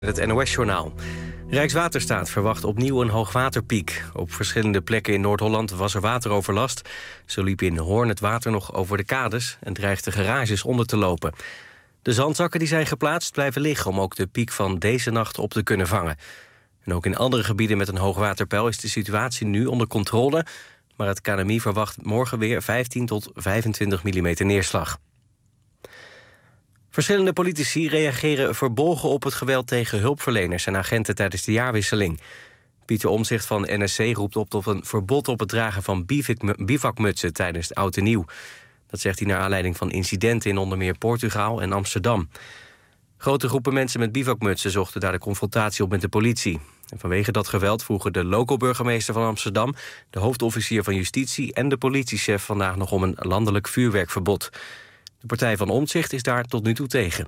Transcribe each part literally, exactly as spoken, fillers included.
Het N O S-journaal. Rijkswaterstaat verwacht opnieuw een hoogwaterpiek. Op verschillende plekken in Noord-Holland was er wateroverlast. Zo liep in Hoorn het water nog over de kades en dreigde garages onder te lopen. De zandzakken die zijn geplaatst blijven liggen om ook de piek van deze nacht op te kunnen vangen. En ook in andere gebieden met een hoogwaterpeil is de situatie nu onder controle. Maar het K N M I verwacht morgen weer vijftien tot vijfentwintig millimeter neerslag. Verschillende politici reageren verbolgen op het geweld tegen hulpverleners en agenten tijdens de jaarwisseling. Pieter Omtzigt van N S C roept op tot een verbod op het dragen van bivakmutsen tijdens het Oud en Nieuw. Dat zegt hij naar aanleiding van incidenten in onder meer Portugal en Amsterdam. Grote groepen mensen met bivakmutsen zochten daar de confrontatie op met de politie. En vanwege dat geweld vroegen de loco-burgemeester van Amsterdam, de hoofdofficier van Justitie en de politiechef vandaag nog om een landelijk vuurwerkverbod. De partij van Omtzigt is daar tot nu toe tegen.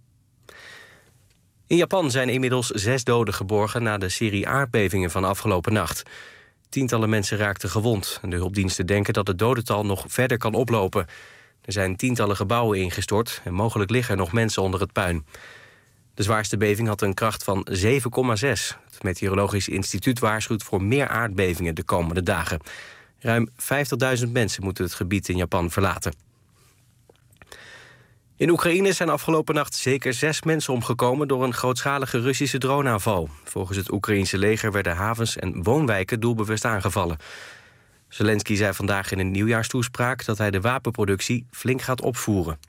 In Japan zijn inmiddels zes doden geborgen na de serie aardbevingen van afgelopen nacht. Tientallen mensen raakten gewond en de hulpdiensten denken dat het dodental nog verder kan oplopen. Er zijn tientallen gebouwen ingestort en mogelijk liggen er nog mensen onder het puin. De zwaarste beving had een kracht van zeven komma zes. Het Meteorologisch Instituut waarschuwt voor meer aardbevingen de komende dagen. Ruim vijftigduizend mensen moeten het gebied in Japan verlaten. In Oekraïne zijn afgelopen nacht zeker zes mensen omgekomen door een grootschalige Russische droneaanval. Volgens het Oekraïense leger werden havens en woonwijken doelbewust aangevallen. Zelensky zei vandaag in een nieuwjaarstoespraak dat hij de wapenproductie flink gaat opvoeren.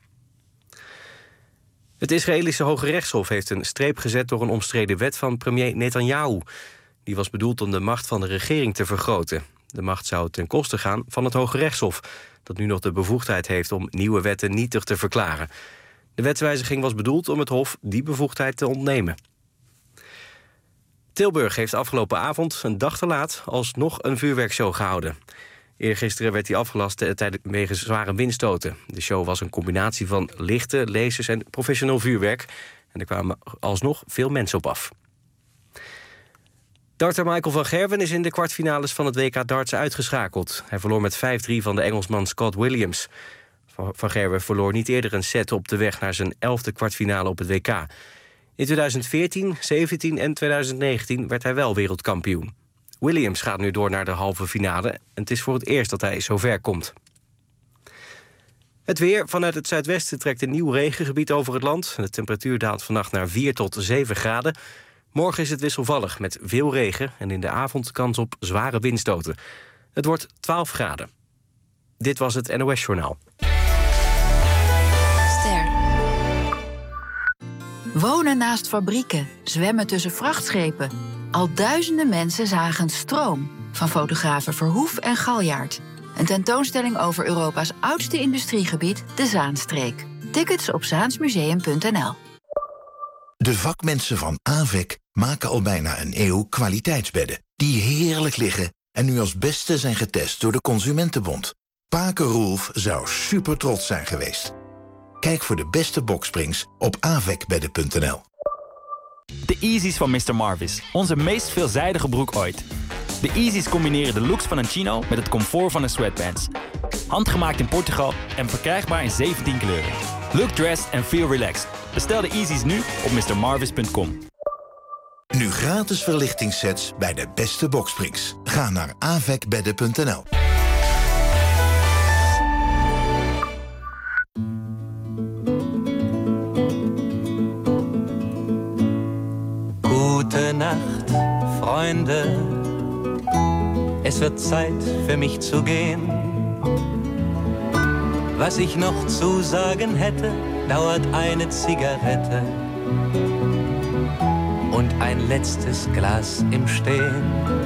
Het Israëlische Hoge Rechtshof heeft een streep gezet door een omstreden wet van premier Netanyahu. Die was bedoeld om de macht van de regering te vergroten. De macht zou ten koste gaan van het Hoge Rechtshof, dat nu nog de bevoegdheid heeft om nieuwe wetten nietig te verklaren. De wetswijziging was bedoeld om het Hof die bevoegdheid te ontnemen. Tilburg heeft afgelopen avond, een dag te laat, alsnog een vuurwerkshow gehouden. Eergisteren werd die afgelast wegens zware windstoten. De show was een combinatie van lichte, lasers en professioneel vuurwerk. En er kwamen alsnog veel mensen op af. Darter Michael van Gerwen is in de kwartfinales van het W K darts uitgeschakeld. Hij verloor met vijf drie van de Engelsman Scott Williams. Van Gerwen verloor niet eerder een set op de weg naar zijn elfde kwartfinale op het W K. In tweeduizend veertien, zeventien en tweeduizend negentien werd hij wel wereldkampioen. Williams gaat nu door naar de halve finale en het is voor het eerst dat hij zo ver komt. Het weer. Vanuit het zuidwesten trekt een nieuw regengebied over het land. De temperatuur daalt vannacht naar vier tot zeven graden. Morgen is het wisselvallig met veel regen en in de avond kans op zware windstoten. Het wordt twaalf graden. Dit was het N O S-journaal. Ster. Wonen naast fabrieken, zwemmen tussen vrachtschepen. Al duizenden mensen zagen stroom van fotografen Verhoef en Galjaard. Een tentoonstelling over Europa's oudste industriegebied, de Zaanstreek. Tickets op zaansmuseum punt n l. De vakmensen van A V E C maken al bijna een eeuw kwaliteitsbedden die heerlijk liggen en nu als beste zijn getest door de Consumentenbond. Pake Roelf zou super trots zijn geweest. Kijk voor de beste boksprings op avecbedden punt n l. De Easy's van mister Marvis, onze meest veelzijdige broek ooit. De Easy's combineren de looks van een chino met het comfort van een sweatpants. Handgemaakt in Portugal en verkrijgbaar in zeventien kleuren. Look dressed and feel relaxed. Bestel de Easy's nu op mister marvis punt com. Nu gratis verlichtingssets bij de beste boksprings. Ga naar avecbedden punt n l. Gute Nacht, Freunde. Es wird Zeit für mich zu gehen. Was ich noch zu sagen hätte, dauert eine Zigarette und ein letztes Glas im Stehen.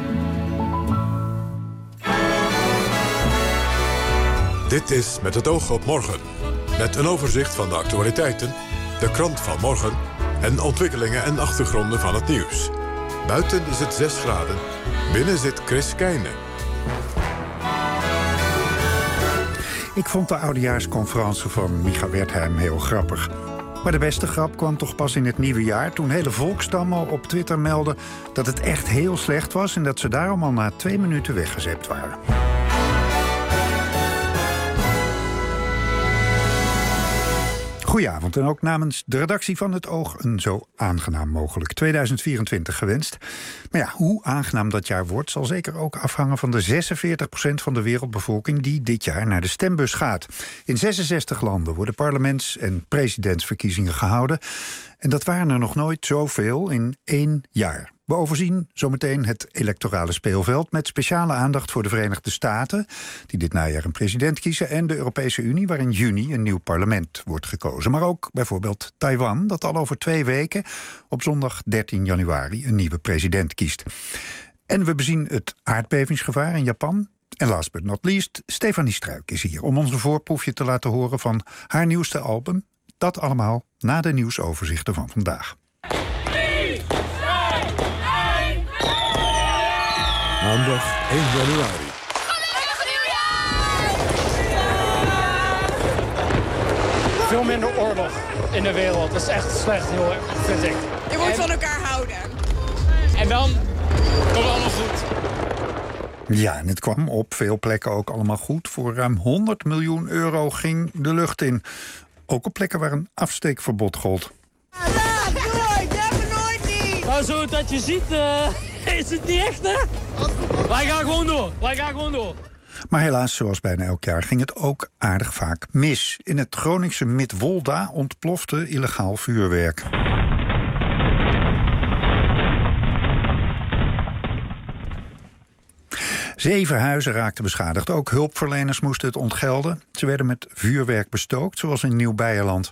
Dit is Met het oog op morgen. Met een overzicht van de actualiteiten, de krant van morgen en ontwikkelingen en achtergronden van het nieuws. Buiten is het zes graden. Binnen zit Chris Keijne. Ik vond de oudejaarsconferentie van Micha Wertheim heel grappig. Maar de beste grap kwam toch pas in het nieuwe jaar, toen hele volkstammen op Twitter meldden dat het echt heel slecht was en dat ze daarom al na twee minuten weggezept waren. Goedenavond en ook namens de redactie van Het Oog een zo aangenaam mogelijk tweeduizend vierentwintig gewenst. Maar ja, hoe aangenaam dat jaar wordt zal zeker ook afhangen van de zesenveertig procent van de wereldbevolking die dit jaar naar de stembus gaat. In zesenzestig landen worden parlements- en presidentsverkiezingen gehouden. En dat waren er nog nooit zoveel in één jaar. We overzien zometeen het electorale speelveld met speciale aandacht voor de Verenigde Staten, die dit najaar een president kiezen, en de Europese Unie, waar in juni een nieuw parlement wordt gekozen. Maar ook bijvoorbeeld Taiwan, dat al over twee weken op zondag dertien januari een nieuwe president kiest. En we bezien het aardbevingsgevaar in Japan. En last but not least, Stefanie Struik is hier om ons een voorproefje te laten horen van haar nieuwste album. Dat allemaal na de nieuwsoverzichten van vandaag. Maandag één januari. Gelukkig nieuwjaar! Veel minder oorlog in de wereld. Dat is echt slecht, heel erg, vind ik. Je moet en... van elkaar houden. En dan komt het allemaal goed. Ja, en het kwam op veel plekken ook allemaal goed. Voor ruim honderd miljoen euro ging de lucht in. Ook op plekken waar een afsteekverbod gold. Ja, nooit! Dat hebben we nooit niet! Nou, zo dat je ziet, uh, is het niet echt, hè? Wij gaan gewoon door. Wij gaan gewoon door. Maar helaas, zoals bijna elk jaar, ging het ook aardig vaak mis. In het Groningse Midwolda ontplofte illegaal vuurwerk. Zeven huizen raakten beschadigd. Ook hulpverleners moesten het ontgelden. Ze werden met vuurwerk bestookt, zoals in Nieuw-Beierland.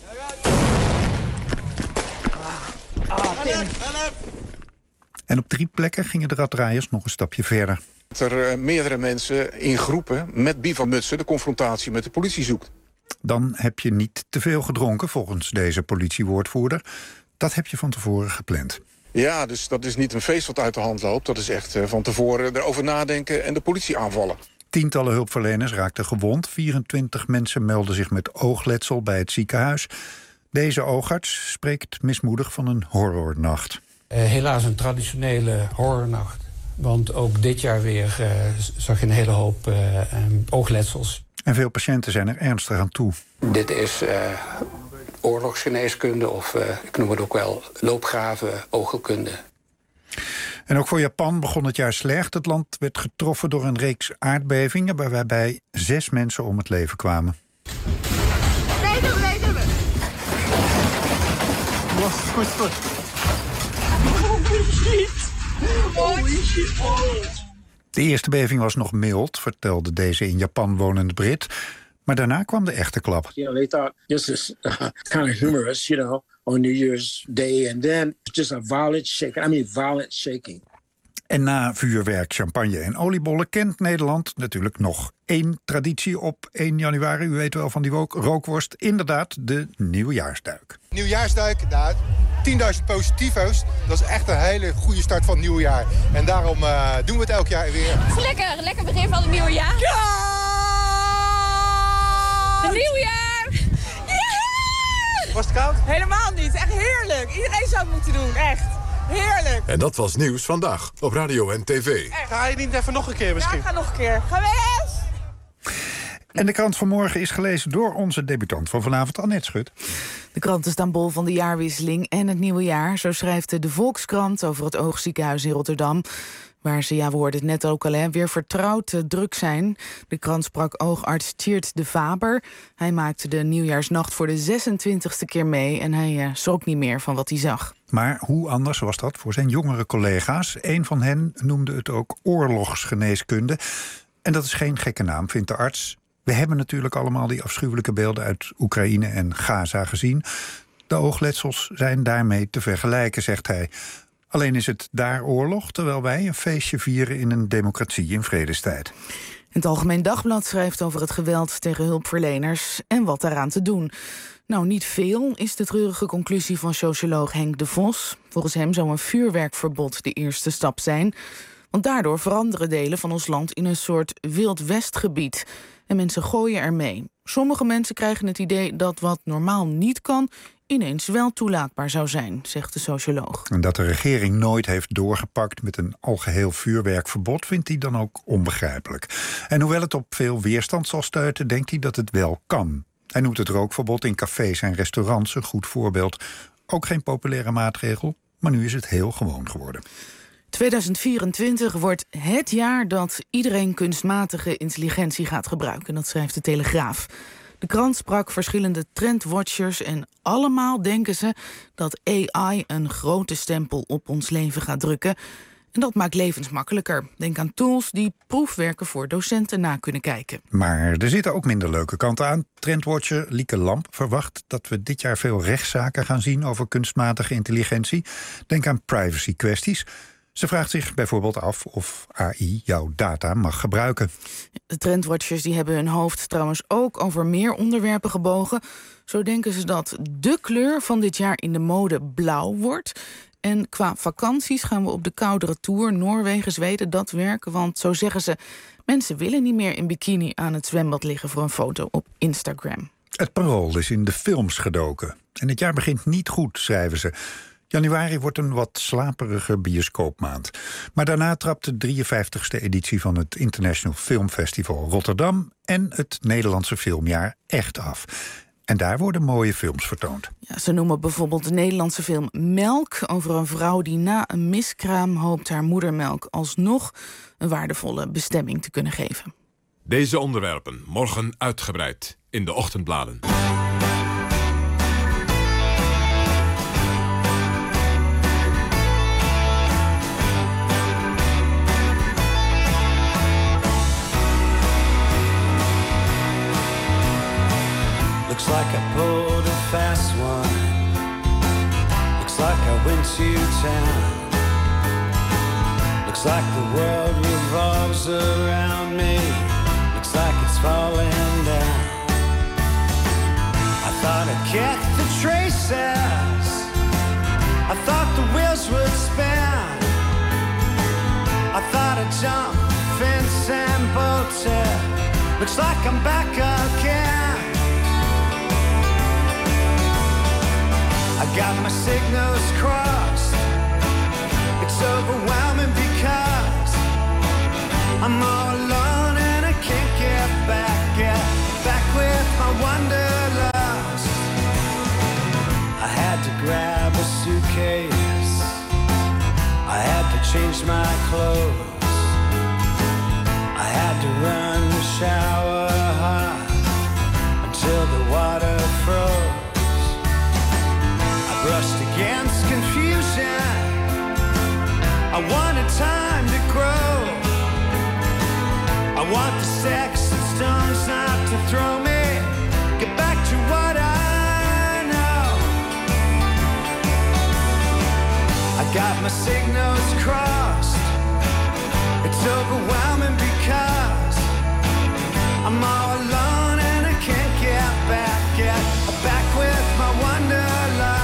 En op drie plekken gingen de raddraaiers nog een stapje verder. Dat er uh, meerdere mensen in groepen met bivakmutsen de confrontatie met de politie zoekt. Dan heb je niet te veel gedronken, volgens deze politiewoordvoerder. Dat heb je van tevoren gepland. Ja, dus dat is niet een feest wat uit de hand loopt. Dat is echt uh, van tevoren erover nadenken en de politie aanvallen. Tientallen hulpverleners raakten gewond. vierentwintig mensen melden zich met oogletsel bij het ziekenhuis. Deze oogarts spreekt mismoedig van een horrornacht. Uh, helaas een traditionele horrornacht. Want ook dit jaar weer uh, zag je een hele hoop uh, um, oogletsels. En veel patiënten zijn er ernstig aan toe. Dit is uh, oorlogsgeneeskunde of uh, ik noem het ook wel loopgraven oogheelkunde. En ook voor Japan begon het jaar slecht. Het land werd getroffen door een reeks aardbevingen waarbij zes mensen om het leven kwamen. Nee, doe, nee, doe. Goed, goed. De eerste beving was nog mild, vertelde deze in Japan wonende Brit. Maar daarna kwam de echte klap. You know, they thought this is uh, kind of humorous, you know, on New Year's Day. And then just a violent shaking. I mean, violent shaking. En na vuurwerk, champagne en oliebollen kent Nederland natuurlijk nog één traditie op één januari. U weet wel van die rookworst. Inderdaad, de nieuwjaarsduik. Nieuwjaarsduik, nou, tienduizend positivo's. Dat is echt een hele goede start van het nieuwe jaar. En daarom uh, doen we het elk jaar weer. Het is lekker, lekker begin van het nieuwe jaar. Ja! Het nieuwjaar! Ja! Was het koud? Helemaal niet, echt heerlijk. Iedereen zou het moeten doen, echt. Heerlijk. En dat was Nieuws Vandaag op radio en tv. Ga je niet even nog een keer misschien? Ja, ik ga nog een keer. Ga weer eens! En de krant van morgen is gelezen door onze debutant van vanavond, Annette Schut. De kranten staan bol van de jaarwisseling en het nieuwe jaar. Zo schrijft de Volkskrant over het Oogziekenhuis in Rotterdam, waar ze, ja, we hoorden het net ook al, hè, weer vertrouwd uh, druk zijn. De krant sprak oogarts Tjeerd de Faber. Hij maakte de nieuwjaarsnacht voor de zesentwintigste keer mee en hij uh, schrok niet meer van wat hij zag. Maar hoe anders was dat voor zijn jongere collega's? Een van hen noemde het ook oorlogsgeneeskunde. En dat is geen gekke naam, vindt de arts. We hebben natuurlijk allemaal die afschuwelijke beelden uit Oekraïne en Gaza gezien. De oogletsels zijn daarmee te vergelijken, zegt hij. Alleen is het daar oorlog, terwijl wij een feestje vieren in een democratie in vredestijd. Het Algemeen Dagblad schrijft over het geweld tegen hulpverleners en wat daaraan te doen. Nou, niet veel is de treurige conclusie van socioloog Henk de Vos. Volgens hem zou een vuurwerkverbod de eerste stap zijn. Want daardoor veranderen delen van ons land in een soort Wild Westgebied. En mensen gooien ermee. Sommige mensen krijgen het idee dat wat normaal niet kan ineens wel toelaatbaar zou zijn, zegt de socioloog. En dat de regering nooit heeft doorgepakt met een algeheel vuurwerkverbod vindt hij dan ook onbegrijpelijk. En hoewel het op veel weerstand zal stuiten, denkt hij dat het wel kan. Hij noemt het rookverbod in cafés en restaurants een goed voorbeeld. Ook geen populaire maatregel, maar nu is het heel gewoon geworden. tweeduizend vierentwintig wordt het jaar dat iedereen kunstmatige intelligentie gaat gebruiken. Dat schrijft de Telegraaf. De krant sprak verschillende trendwatchers en allemaal denken ze dat A I een grote stempel op ons leven gaat drukken. En dat maakt levens makkelijker. Denk aan tools die proefwerken voor docenten na kunnen kijken. Maar er zitten ook minder leuke kanten aan. Trendwatcher Lieke Lamp verwacht dat we dit jaar veel rechtszaken gaan zien over kunstmatige intelligentie. Denk aan privacy kwesties. Ze vraagt zich bijvoorbeeld af of A I jouw data mag gebruiken. De trendwatchers die hebben hun hoofd trouwens ook over meer onderwerpen gebogen. Zo denken ze dat de kleur van dit jaar in de mode blauw wordt. En qua vakanties gaan we op de koudere tour Noorwegen, Zweden, dat werken. Want zo zeggen ze, mensen willen niet meer in bikini aan het zwembad liggen voor een foto op Instagram. Het Parool is in de films gedoken. En het jaar begint niet goed, schrijven ze. Januari wordt een wat slaperige bioscoopmaand. Maar daarna trapt de drieënvijftigste editie van het International Film Festival Rotterdam en het Nederlandse filmjaar echt af. En daar worden mooie films vertoond. Ja, ze noemen bijvoorbeeld de Nederlandse film Melk, over een vrouw die na een miskraam hoopt haar moedermelk alsnog een waardevolle bestemming te kunnen geven. Deze onderwerpen morgen uitgebreid in de ochtendbladen. Looks like I pulled a fast one. Looks like I went to town. Looks like the world revolves around me. Looks like it's falling down. I thought I'd catch the traces. I thought the wheels would spin. I thought I'd jump the fence and bolt it. Looks like I'm back again. I got my signals crossed. It's overwhelming because I'm all alone and I can't get back, get back with my wanderlust. I had to grab a suitcase. I had to change my clothes. I had to run the shower hot until the water froze. Brushed against confusion. I wanted time to grow. I want the sticks and stones not to throw me. Get back to what I know. I got my signals crossed. It's overwhelming because I'm all alone and I can't get back, get back with my wanderlust.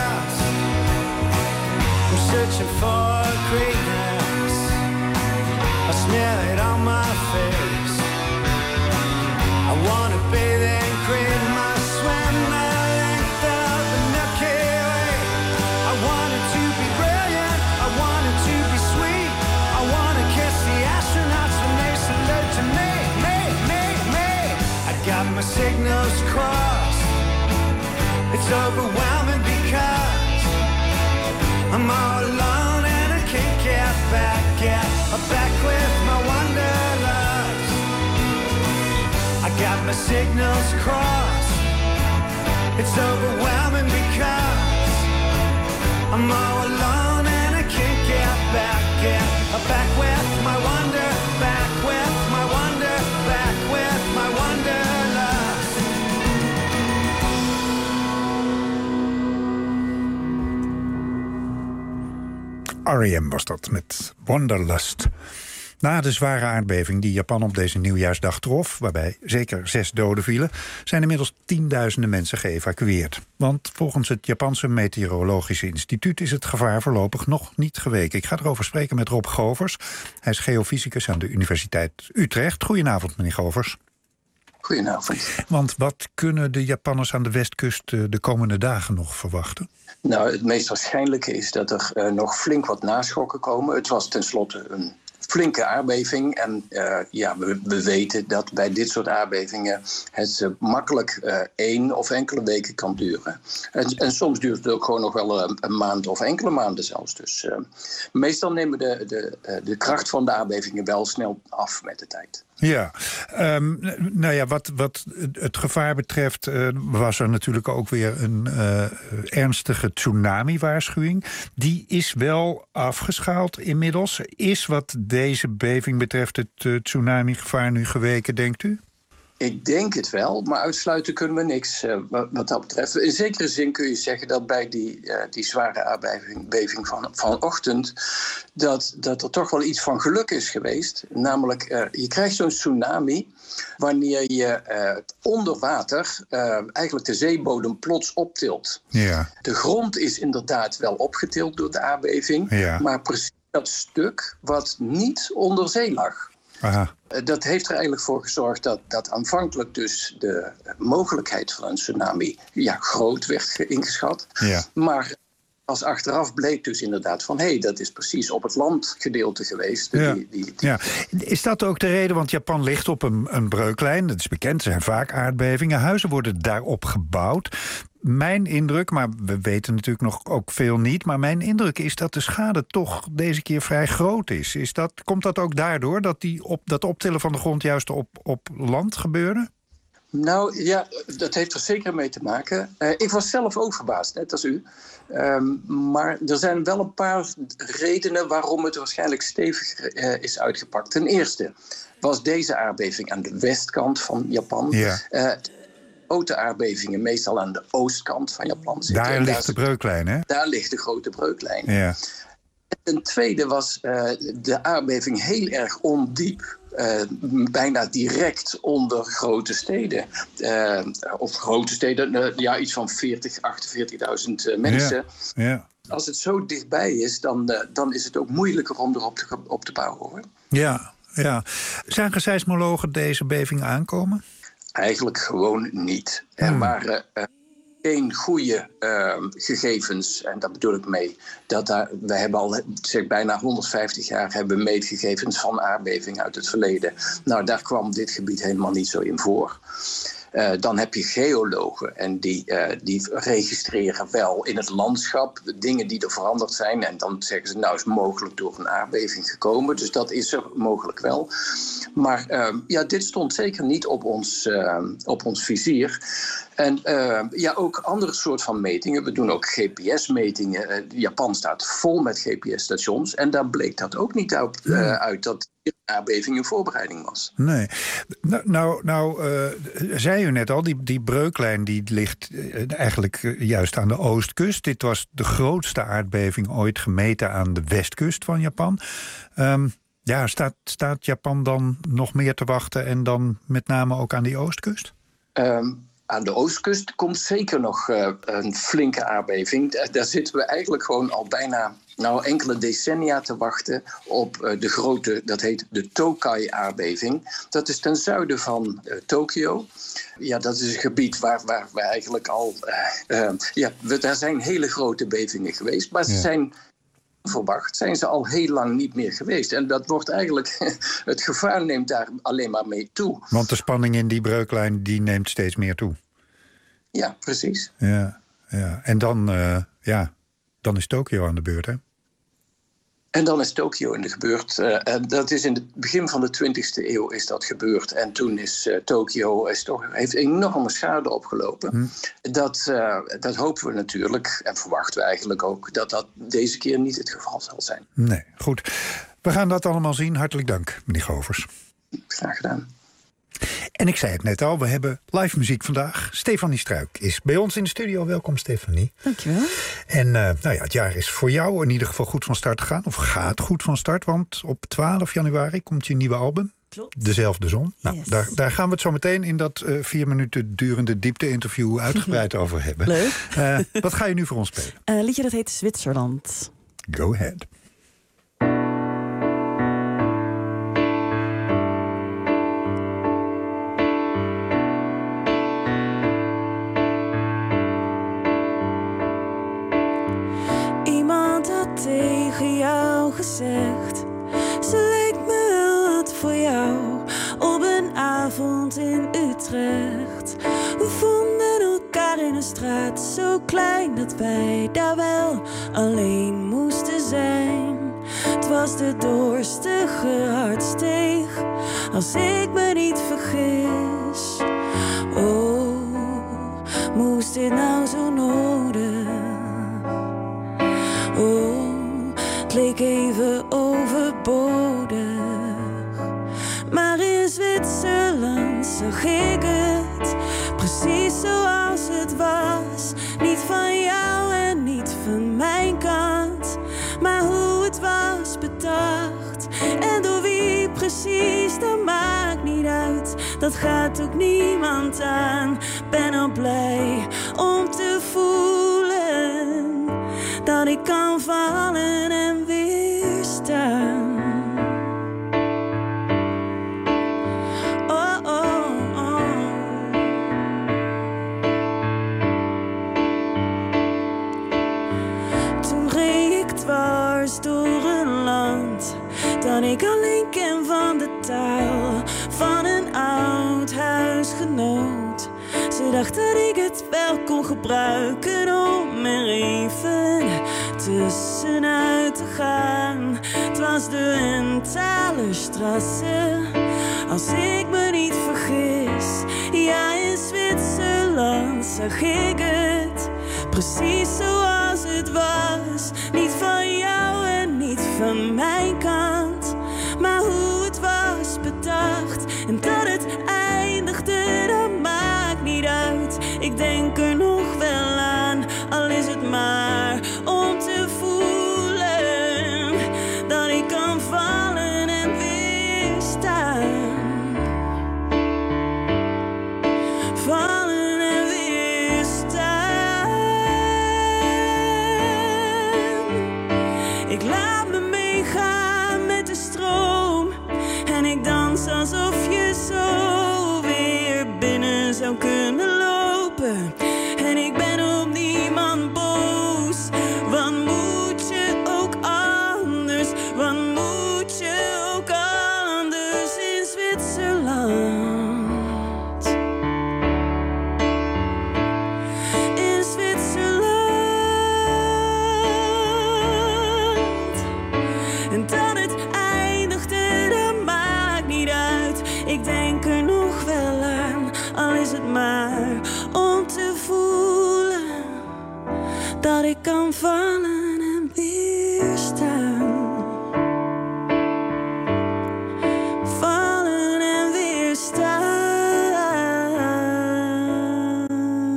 Searching for greatness. I smell it on my face. I wanna bathe in green, my swim the length of the Milky Way. I wanted to be brilliant, I wanted to be sweet. I wanna kiss the astronauts when they salute to me, me, me, me. I got my signals crossed. It's overwhelming because I'm all alone and I can't get back, get back with my wanderlust. I got my signals crossed. It's overwhelming because I'm all alone and I can't get back, get back with my wonder, back with my wonder, back with my wanderlust. R E M was dat, met Wanderlust. Na de zware aardbeving die Japan op deze nieuwjaarsdag trof, waarbij zeker zes doden vielen, zijn inmiddels tienduizenden mensen geëvacueerd. Want volgens het Japanse Meteorologische Instituut is het gevaar voorlopig nog niet geweken. Ik ga erover spreken met Rob Govers. Hij is geofysicus aan de Universiteit Utrecht. Goedenavond, meneer Govers. Goedenavond. Want wat kunnen de Japanners aan de westkust de komende dagen nog verwachten? Nou, het meest waarschijnlijke is dat er uh, nog flink wat naschokken komen. Het was tenslotte een flinke aardbeving. En uh, ja, we, we weten dat bij dit soort aardbevingen het uh, makkelijk uh, één of enkele weken kan duren. En, en soms duurt het ook gewoon nog wel een, een maand of enkele maanden zelfs. Dus uh, meestal nemen de, de, de kracht van de aardbevingen wel snel af met de tijd. Ja, um, nou ja, wat, wat het gevaar betreft uh, was er natuurlijk ook weer een uh, ernstige tsunami-waarschuwing. Die is wel afgeschaald inmiddels. Is wat deze beving betreft het uh, tsunami-gevaar nu geweken, denkt u? Ik denk het wel, maar uitsluiten kunnen we niks uh, wat dat betreft. In zekere zin kun je zeggen dat bij die, uh, die zware aardbeving beving van, vanochtend... Dat, dat er toch wel iets van geluk is geweest. Namelijk, uh, je krijgt zo'n tsunami wanneer je uh, onder water uh, eigenlijk de zeebodem plots optilt. Ja. De grond is inderdaad wel opgetild door de aardbeving, ja. maar precies dat stuk wat niet onder zee lag. Aha. Dat heeft er eigenlijk voor gezorgd dat, dat aanvankelijk dus de mogelijkheid van een tsunami ja, groot werd ingeschat. Ja. Maar als achteraf bleek dus inderdaad van hé, hey, dat is precies op het landgedeelte geweest. Ja. Die, die, die... Ja. Is dat ook de reden? Want Japan ligt op een, een breuklijn. Dat is bekend, er zijn vaak aardbevingen. Huizen worden daarop gebouwd. Mijn indruk, maar we weten natuurlijk nog ook veel niet... maar mijn indruk is dat de schade toch deze keer vrij groot is. is dat, komt dat ook daardoor, dat die op, dat optillen van de grond juist op, op land gebeurde? Nou ja, dat heeft er zeker mee te maken. Uh, ik was zelf ook verbaasd, net als u. Um, maar er zijn wel een paar redenen waarom het waarschijnlijk stevig uh, is uitgepakt. Ten eerste was deze aardbeving aan de westkant van Japan. Ja. Uh, grote aardbevingen meestal aan de oostkant van Japan zitten. Daar ligt de breuklijn, hè? Daar ligt de grote breuklijn. Ja. Ten tweede was uh, de aardbeving heel erg ondiep. Uh, bijna direct onder grote steden. Uh, of grote steden, uh, ja, iets van veertig, achtenveertigduizend uh, mensen. Ja. Ja. Als het zo dichtbij is, dan, uh, dan is het ook moeilijker om erop te, op te bouwen, hoor. Ja, ja. Zagen seismologen deze beving aankomen? Eigenlijk gewoon niet. Er hmm. waren uh, geen goede uh, gegevens, en daar bedoel ik mee, dat daar, we hebben al zeg, bijna honderdvijftig jaar hebben meetgegevens van aardbevingen uit het verleden. Nou, daar kwam dit gebied helemaal niet zo in voor. Uh, dan heb je geologen en die, uh, die registreren wel in het landschap dingen die er veranderd zijn. En dan zeggen ze, nou is mogelijk door een aardbeving gekomen. Dus dat is er mogelijk wel. Maar uh, ja, dit stond zeker niet op ons, uh, op ons vizier. En uh, ja, ook andere soort van metingen. We doen ook G P S-metingen. Uh, Japan staat vol met G P S-stations. En daar bleek dat ook niet uit, uh, uit dat de aardbeving in voorbereiding was. Nee. Nou, nou, nou uh, zei u net al, die, die breuklijn die ligt uh, eigenlijk uh, juist aan de oostkust. Dit was de grootste aardbeving ooit gemeten aan de westkust van Japan. Um, ja, staat, staat Japan dan nog meer te wachten en dan met name ook aan die oostkust? Um, Aan de oostkust komt zeker nog uh, een flinke aardbeving. Daar zitten we eigenlijk gewoon al bijna nou, enkele decennia te wachten op uh, de grote, dat heet de Tokai-aardbeving. Dat is ten zuiden van uh, Tokio. Ja, dat is een gebied waar, waar we eigenlijk al... Uh, uh, ja, we, daar zijn hele grote bevingen geweest, maar ze ja. zijn... verwacht, zijn ze al heel lang niet meer geweest. En dat wordt eigenlijk... het gevaar neemt daar alleen maar mee toe. Want de spanning in die breuklijn die neemt steeds meer toe. Ja, precies. Ja, ja. En dan, uh, ja, dan is Tokio aan de beurt, hè? En dan is Tokio in de gebeurd. Uh, en dat is in het begin van de twintigste eeuw is dat gebeurd. En toen is uh, Tokio is toch, heeft enorme schade opgelopen. Hm. Dat, uh, dat hopen we natuurlijk, en verwachten we eigenlijk ook... dat dat deze keer niet het geval zal zijn. Nee, goed. We gaan dat allemaal zien. Hartelijk dank, meneer Govers. Graag gedaan. En ik zei het net al, we hebben live muziek vandaag. Stefanie Struik is bij ons in de studio. Welkom, Stefanie. Dankjewel. En uh, nou ja, het jaar is voor jou in ieder geval goed van start gegaan. Of gaat goed van start, want op twaalf januari komt je nieuwe album. Klopt. Dezelfde Zon. Nou, yes. daar, daar gaan we het zo meteen in dat uh, vier minuten durende diepte-interview uitgebreid over hebben. Leuk. Uh, wat ga je nu voor ons spelen? Een uh, liedje dat heet Zwitserland. Go ahead. Iemand had tegen jou gezegd, ze leek me avond in Utrecht. We vonden elkaar in een straat zo klein dat wij daar wel alleen moesten zijn. Het was de doorstige hartsteeg, als ik me niet vergis. Oh, moest dit nou zo nodig? Oh, het leek even overbodig. Maar in Zwitserland zag ik het, precies zoals het was. Niet van jou en niet van mijn kant, maar hoe het was bedacht. En door wie precies, dat maakt niet uit. Dat gaat ook niemand aan. Ben al blij om te voelen dat ik kan vallen en weer staan. Oh, oh, oh. Toen reed ik dwars door een land dat ik alleen ken van de taal van een oud huisgenoot. Ze dacht dat ik het wel kon gebruiken om er even tussenuit te gaan. Het was de Enthalerstrasse, als ik me niet vergis. Ja, in Zwitserland zag ik het, precies zoals het was. Niet van jou en niet van mijn kant, maar hoe het was bedacht. En dat het eindigde, dat maakt niet uit. Ik denk er nog wel aan, al is het maar om te voelen dat ik kan vallen en weer staan. Vallen en weer staan. Ik laat me meegaan met de stroom en ik dans alsof je zo weer binnen zou kunnen lopen. En ik ben op niemand boos, want moet je ook anders, want moet je ook anders in Zwitserland. In Zwitserland. En dat het eindigde, dat maakt niet uit. Ik denk er nog wel aan, al is het maar om te voelen dat ik kan vallen en weer staan. Vallen en weer staan.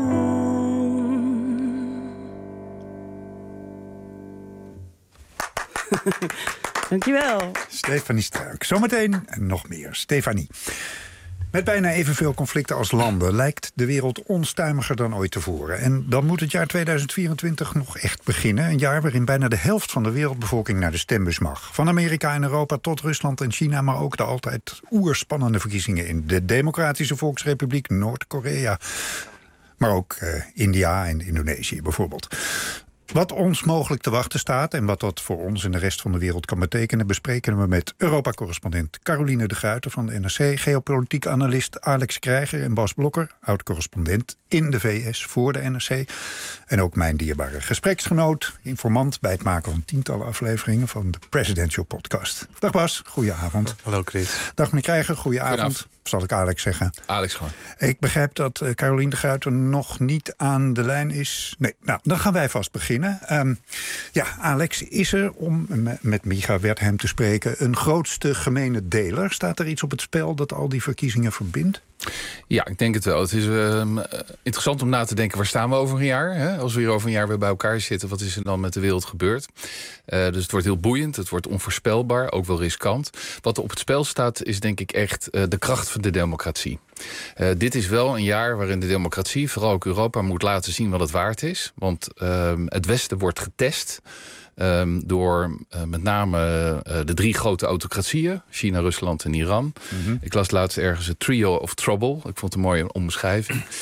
Dankjewel. Stefanie Struik. Zometeen nog meer. Stefanie. Met bijna evenveel conflicten als landen lijkt de wereld onstuimiger dan ooit tevoren. En dan moet het jaar tweeduizend vierentwintig nog echt beginnen. Een jaar waarin bijna de helft van de wereldbevolking naar de stembus mag. Van Amerika en Europa tot Rusland en China, maar ook de altijd oerspannende verkiezingen in de Democratische Volksrepubliek Noord-Korea. Maar ook uh, India en Indonesië bijvoorbeeld. Wat ons mogelijk te wachten staat en wat dat voor ons en de rest van de wereld kan betekenen, bespreken we met Europa-correspondent Caroline de Gruyter van de N R C, geopolitiek analist Alex Krijger en Bas Blokker, oud-correspondent in de V S voor de N R C. En ook mijn dierbare gespreksgenoot, informant bij het maken van tientallen afleveringen van de Presidential Podcast. Dag Bas, goedenavond. Hallo Chris. Dag meneer Krijger, goedenavond. Zal ik Alex zeggen? Alex gewoon. Ik begrijp dat uh, Caroline de Gruyter nog niet aan de lijn is. Nee, nou, dan gaan wij vast beginnen. Um, ja, Alex, is er, om met Micha Wertheim te spreken, een grootste gemene deler? Staat er iets op het spel dat al die verkiezingen verbindt? Ja, ik denk het wel. Het is uh, interessant om na te denken, waar staan we over een jaar? Hè? Als we hier over een jaar weer bij elkaar zitten, wat is er dan met de wereld gebeurd? Uh, dus het wordt heel boeiend, het wordt onvoorspelbaar, ook wel riskant. Wat er op het spel staat, is denk ik echt uh, de kracht van de democratie. Uh, dit is wel een jaar waarin de democratie, vooral ook Europa, moet laten zien wat het waard is. Want uh, het Westen wordt getest. Um, door uh, met name uh, de drie grote autocratieën, China, Rusland en Iran. Mm-hmm. Ik las laatst ergens het trio of trouble. Ik vond het een mooie omschrijving.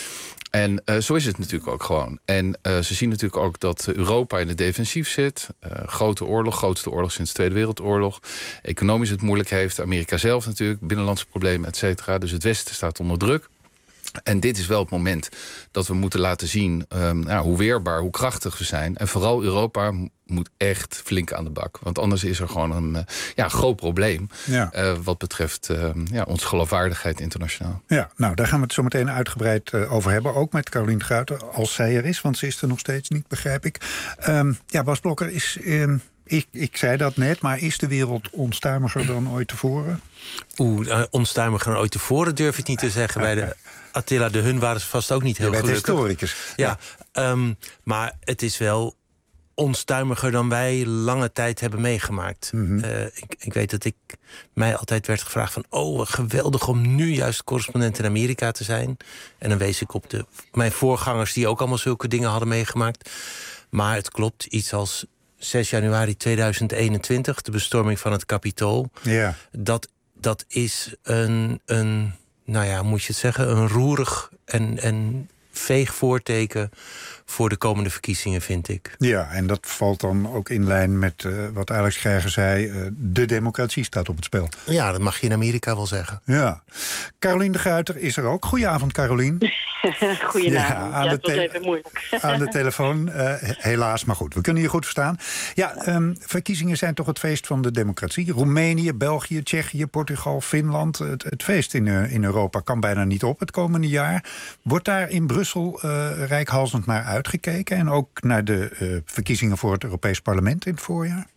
En uh, zo is het natuurlijk ook gewoon. En uh, ze zien natuurlijk ook dat Europa in het defensief zit. Uh, grote oorlog, grootste oorlog sinds de Tweede Wereldoorlog. Economisch het moeilijk heeft. Amerika zelf natuurlijk, binnenlandse problemen, et cetera. Dus het Westen staat onder druk. En dit is wel het moment dat we moeten laten zien um, nou, hoe weerbaar, hoe krachtig we zijn. En vooral Europa moet echt flink aan de bak. Want anders is er gewoon een uh, ja, groot probleem ja. uh, wat betreft uh, ja, onze geloofwaardigheid internationaal. Ja, nou daar gaan we het zo meteen uitgebreid uh, over hebben. Ook met Carolien de Gruyter, als zij er is. Want ze is er nog steeds niet, begrijp ik. Um, ja, Bas Blokker, is... Um, Ik, ik zei dat net, maar is de wereld onstuimiger dan ooit tevoren? Oeh, uh, onstuimiger dan ooit tevoren durf ik niet te zeggen. Bij de Attila de Hun waren ze vast ook niet heel gelukkig. Je bent historicus. Ja, ja. Um, maar het is wel onstuimiger dan wij lange tijd hebben meegemaakt. Mm-hmm. uh, ik, ik weet dat ik mij altijd werd gevraagd van... oh, geweldig om nu juist correspondent in Amerika te zijn. En dan wees ik op de, mijn voorgangers die ook allemaal zulke dingen hadden meegemaakt. Maar het klopt, iets als zes januari tweeduizend eenentwintig, de bestorming van het Capitool. Ja. Dat, dat is een, een, nou ja, moet je het zeggen, een roerig en, en veeg voorteken voor de komende verkiezingen, vind ik. Ja, en dat valt dan ook in lijn met uh, wat Alex Krijger zei. Uh, de democratie staat op het spel. Ja, dat mag je in Amerika wel zeggen. Ja. Carolien de Gruyter is er ook. Goedenavond, Carolien. Goedenavond. Ja, aan ja, de dat was even moeilijk. Aan de telefoon, uh, helaas, maar goed. We kunnen je goed verstaan. Ja, um, verkiezingen zijn toch het feest van de democratie. Roemenië, België, Tsjechië, Portugal, Finland. Het, het feest in, uh, in Europa kan bijna niet op het komende jaar. Wordt daar in Brussel uh, reikhalzend naar uitgekeken? En ook naar de uh, verkiezingen voor het Europees Parlement in het voorjaar?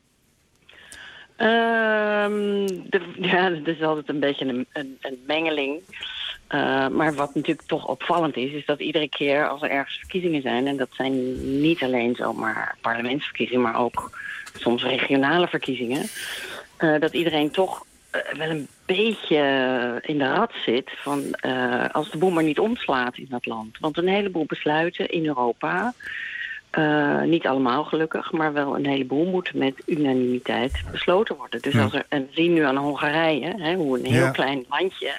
Um, de, ja, dat is altijd een beetje een, een, een mengeling. Uh, maar wat natuurlijk toch opvallend is, is dat iedere keer als er ergens verkiezingen zijn, en dat zijn niet alleen zomaar parlementsverkiezingen, maar ook soms regionale verkiezingen, uh, dat iedereen toch uh, wel een beetje in de rat zit van uh, als de boel maar niet omslaat in dat land. Want een heleboel besluiten in Europa, uh, niet allemaal gelukkig, maar wel een heleboel moeten met unanimiteit besloten worden. Dus ja. als er, en we zien nu aan Hongarije, hè, hoe een heel ja. klein landje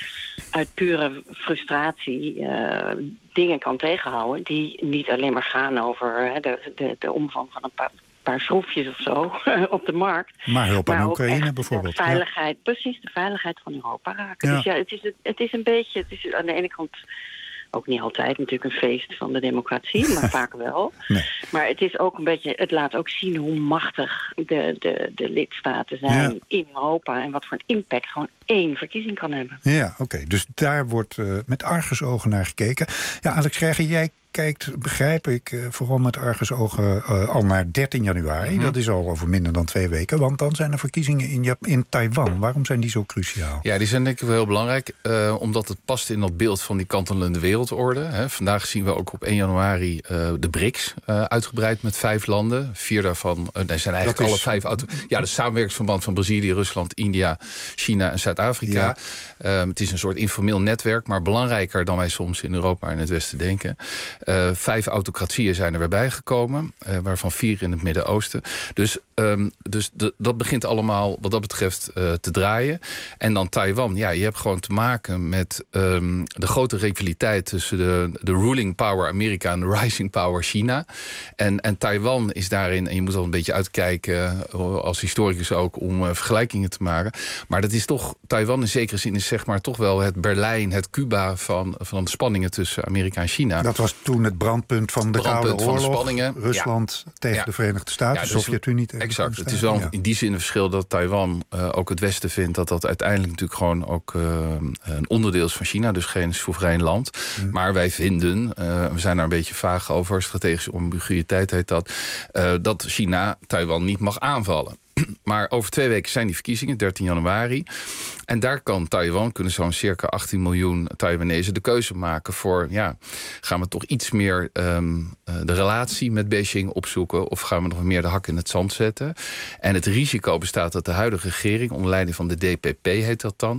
uit pure frustratie uh, dingen kan tegenhouden die niet alleen maar gaan over uh, de, de, de omvang van een paar, paar schroefjes of zo op de markt. Maar hulp aan Oekraïne echt bijvoorbeeld. De veiligheid, ja. Precies, de veiligheid van Europa raken. Ja. Dus ja, het is, het is een beetje, het is aan de ene kant ook niet altijd natuurlijk een feest van de democratie, maar vaak wel. Nee. Maar het is ook een beetje, het laat ook zien hoe machtig de, de, de lidstaten zijn ja. in Europa en wat voor een impact gewoon één verkiezing kan hebben. Ja, oké. Okay. Dus daar wordt uh, met argusogen naar gekeken. Ja, Alex Krijger, jij kijkt, begrijp ik, uh, vooral met argusogen uh, al naar dertien januari. Mm-hmm. Dat is al over minder dan twee weken. Want dan zijn er verkiezingen in, Jap- in Taiwan. Waarom zijn die zo cruciaal? Ja, die zijn denk ik wel heel belangrijk. Uh, omdat het past in dat beeld van die kantelende wereldorde. Hè. Vandaag zien we ook op één januari uh, de B R I C S uh, uitgebreid met vijf landen. Vier daarvan, uh, nee, zijn eigenlijk dat alle is... vijf. Auto- ja, de samenwerkingsverband van Brazilië, Rusland, India, China en Zuid-Afrika. Ja. Uh, het is een soort informeel netwerk, maar belangrijker dan wij soms in Europa en het Westen denken. Uh, vijf autocratieën zijn er weer bijgekomen, uh, waarvan vier in het Midden-Oosten. Dus, um, dus de, dat begint allemaal wat dat betreft uh, te draaien. En dan Taiwan. Ja, je hebt gewoon te maken met um, de grote rivaliteit tussen de, de ruling power Amerika en de rising power China. En, en Taiwan is daarin, en je moet al een beetje uitkijken, uh, als historicus ook, om uh, vergelijkingen te maken. Maar dat is toch, Taiwan in zekere zin is zeg maar toch wel het Berlijn, het Cuba van, van de spanningen tussen Amerika en China. Dat was toen het brandpunt van de Koude Oorlog. Van de spanningen. Rusland ja. tegen ja. de Verenigde Staten, ja, dus Sovjet-Unie tegen exact. de Het is wel ja. in die zin een verschil dat Taiwan uh, ook het Westen vindt dat dat uiteindelijk natuurlijk gewoon ook uh, een onderdeel is van China, dus geen soeverein land. Hmm. Maar wij vinden, uh, we zijn daar een beetje vaag over, strategische ambiguïteit heet dat, uh, dat China Taiwan niet mag aanvallen. Maar over twee weken zijn die verkiezingen, dertien januari. En daar kan Taiwan, kunnen zo'n circa achttien miljoen Taiwanezen de keuze maken voor, ja, gaan we toch iets meer um, de relatie met Beijing opzoeken of gaan we nog meer de hak in het zand zetten? En het risico bestaat dat de huidige regering, onder leiding van de D P P heet dat dan,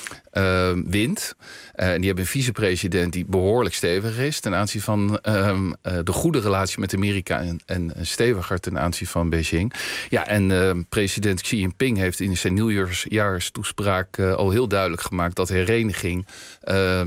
Uh, wint. Uh, en die hebben een vicepresident die behoorlijk stevig is ten aanzien van um, uh, de goede relatie met Amerika en, en steviger ten aanzien van Beijing. Ja, en uh, president Xi Jinping heeft in zijn nieuwjaarstoespraak uh, al heel duidelijk gemaakt dat hereniging um,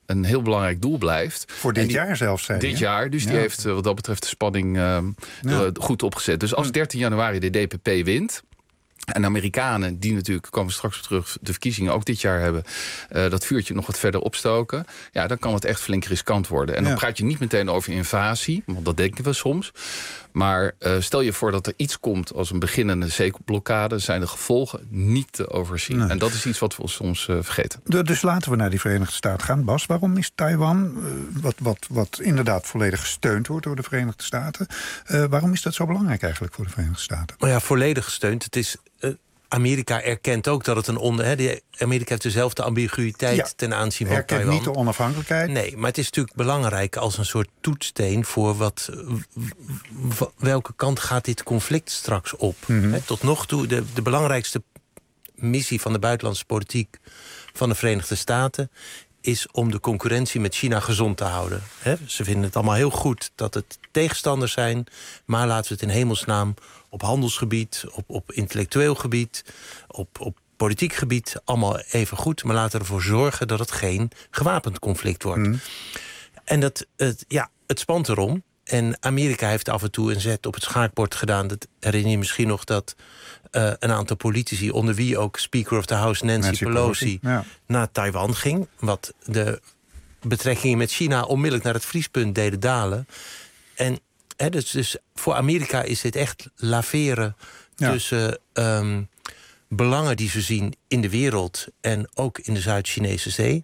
een heel belangrijk doel blijft. Voor dit die, jaar zelfs, zei Dit je. jaar, dus Ja. die heeft uh, wat dat betreft de spanning uh, ja. goed opgezet. Dus als dertien januari de D P P wint... En de Amerikanen, die natuurlijk, komen we straks weer terug, de verkiezingen ook dit jaar hebben, uh, dat vuurtje nog wat verder opstoken. Ja, dan kan het echt flink riskant worden. En dan ja. praat je niet meteen over invasie, want dat denken we soms. Maar uh, stel je voor dat er iets komt als een beginnende zeeblokkade, zijn de gevolgen niet te overzien. Nee. En dat is iets wat we soms uh, vergeten. De, dus laten we naar die Verenigde Staten gaan. Bas, waarom is Taiwan, uh, wat, wat, wat inderdaad volledig gesteund wordt door de Verenigde Staten, uh, waarom is dat zo belangrijk eigenlijk voor de Verenigde Staten? Nou ja, volledig gesteund. Het is... Uh, Amerika erkent ook dat het een onder... Hè, die, Amerika heeft dezelfde ambiguïteit ja, ten aanzien van erkent Taiwan. Niet de onafhankelijkheid. Nee, maar het is natuurlijk belangrijk als een soort toetssteen voor wat, w, welke kant gaat dit conflict straks op. Mm-hmm. Hè, tot nog toe, de, de belangrijkste missie van de buitenlandse politiek van de Verenigde Staten is om de concurrentie met China gezond te houden. He, ze vinden het allemaal heel goed dat het tegenstanders zijn, maar laten we het in hemelsnaam op handelsgebied, op, op intellectueel gebied, op, op politiek gebied allemaal even goed, maar laten we ervoor zorgen dat het geen gewapend conflict wordt. Mm. En dat, het, ja, het spant erom. En Amerika heeft af en toe een zet op het schaakbord gedaan. Dat herinner je misschien nog dat uh, een aantal politici, onder wie ook Speaker of the House Nancy, Nancy Pelosi, Pelosi ja. naar Taiwan ging. Wat de betrekkingen met China onmiddellijk naar het vriespunt deden dalen. En he, dus, dus voor Amerika is dit echt laveren ja. tussen um, belangen die ze zien in de wereld en ook in de Zuid-Chinese Zee.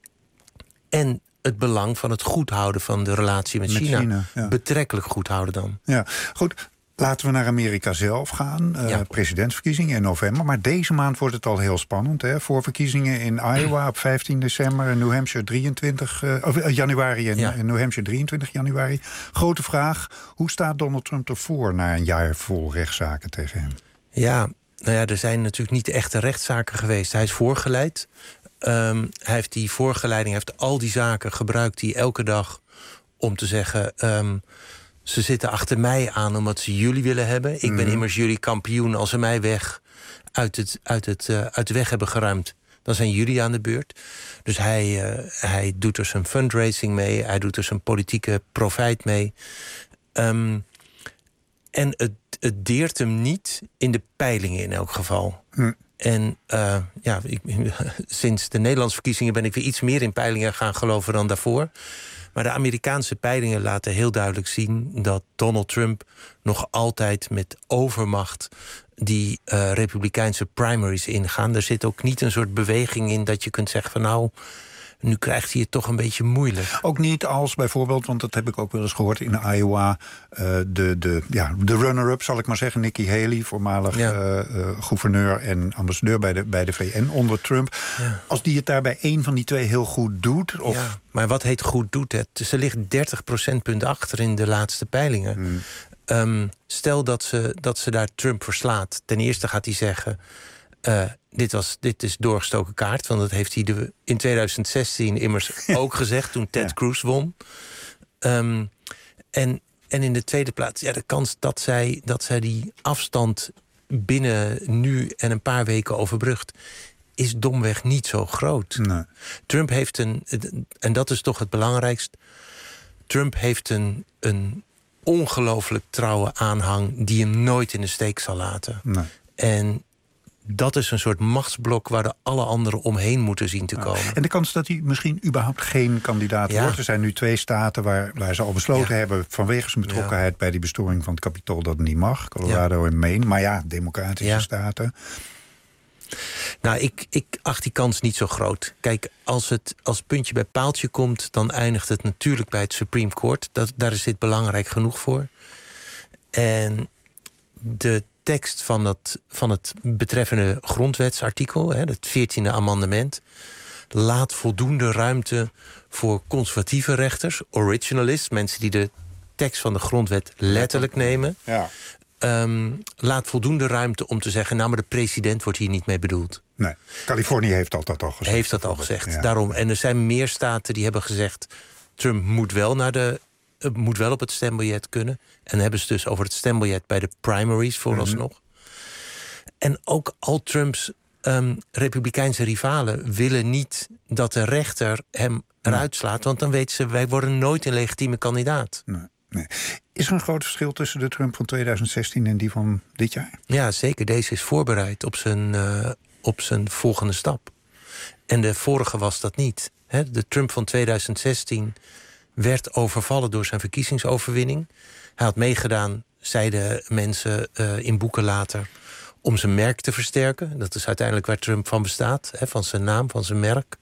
En het belang van het goed houden van de relatie met, met China. China ja. Betrekkelijk goed houden dan. Ja, goed. Laten we naar Amerika zelf gaan. Uh, ja. Presidentsverkiezingen in november. Maar deze maand wordt het al heel spannend. Hè? Voorverkiezingen in Iowa op vijftien december. En New Hampshire drieëntwintig uh, of, uh, januari. En, ja. en New Hampshire drieëntwintig januari. Grote vraag. Hoe staat Donald Trump ervoor na een jaar vol rechtszaken tegen hem? Ja, nou ja, er zijn natuurlijk niet de echte rechtszaken geweest. Hij is voorgeleid. Um, hij heeft die voorgeleiding, hij heeft al die zaken gebruikt die elke dag om te zeggen, Um, ze zitten achter mij aan omdat ze jullie willen hebben. Ik mm. ben immers jullie kampioen. Als ze mij weg uit, het, uit, het, uh, uit de weg hebben geruimd, dan zijn jullie aan de beurt. Dus hij, uh, hij doet er zijn fundraising mee. Hij doet er zijn politieke profijt mee. Um, en het, het deert hem niet in de peilingen in elk geval. Mm. En uh, ja, ik, sinds de Nederlandse verkiezingen ben ik weer iets meer in peilingen gaan geloven dan daarvoor. Maar de Amerikaanse peilingen laten heel duidelijk zien dat Donald Trump nog altijd met overmacht die uh, republikeinse primaries ingaan. Er zit ook niet een soort beweging in dat je kunt zeggen van nou, nu krijgt hij het toch een beetje moeilijk. Ook niet als bijvoorbeeld, want dat heb ik ook wel eens gehoord in Iowa, uh, de, de, ja, de runner-up, zal ik maar zeggen, Nikki Haley, voormalig ja. uh, uh, gouverneur en ambassadeur bij de, bij de V N onder Trump. Ja. Als die het daar bij één van die twee heel goed doet. Of... Ja, maar wat heet goed doet het? Ze ligt dertig procentpunten achter in de laatste peilingen. Hmm. Um, stel dat ze, dat ze daar Trump verslaat. Ten eerste gaat hij zeggen, Uh, dit, was, dit is doorgestoken kaart, want dat heeft hij de, in tweeduizend zestien immers ook gezegd toen Ted ja. Cruz won. Um, en, en in de tweede plaats, ja, de kans dat zij, dat zij die afstand binnen nu en een paar weken overbrugt, is domweg niet zo groot. Nee. Trump heeft een, en dat is toch het belangrijkst, Trump heeft een, een ongelooflijk trouwe aanhang die hem nooit in de steek zal laten. Nee. En dat is een soort machtsblok waar de alle anderen omheen moeten zien te komen. En de kans dat hij misschien überhaupt geen kandidaat ja. wordt. Er zijn nu twee staten waar, waar ze al besloten ja. hebben vanwege zijn betrokkenheid ja. bij die bestoring van het Capitool dat het niet mag. Colorado ja. en Maine. Maar ja, democratische ja. staten. Nou, ik, ik acht die kans niet zo groot. Kijk, als het als puntje bij paaltje komt, dan eindigt het natuurlijk bij het Supreme Court. Dat, daar is dit belangrijk genoeg voor. En de tekst van het, van het betreffende grondwetsartikel, hè, het veertiende amendement, laat voldoende ruimte voor conservatieve rechters, originalists, mensen die de tekst van de grondwet letterlijk nemen. Ja. Um, laat voldoende ruimte om te zeggen, nou, maar de president wordt hier niet mee bedoeld. Nee, Californië heeft dat, dat al gezegd. Heeft dat al gezegd. Ja. Daarom, en er zijn meer staten die hebben gezegd, Trump moet wel naar de uh, moet wel op het stembiljet kunnen. En dan hebben ze dus over het stembiljet bij de primaries vooralsnog. Mm-hmm. En ook al Trumps um, republikeinse rivalen willen niet dat de rechter hem eruit slaat. Want dan weten ze, wij worden nooit een legitieme kandidaat. Nee, nee. Is er een groot verschil tussen de Trump van tweeduizend zestien en die van dit jaar? Ja, zeker. Deze is voorbereid op zijn, uh, op zijn volgende stap. En de vorige was dat niet. He, de Trump van tweeduizend zestien werd overvallen door zijn verkiezingsoverwinning. Hij had meegedaan, zeiden mensen uh, in boeken later, om zijn merk te versterken. Dat is uiteindelijk waar Trump van bestaat. He, van zijn naam, van zijn merk.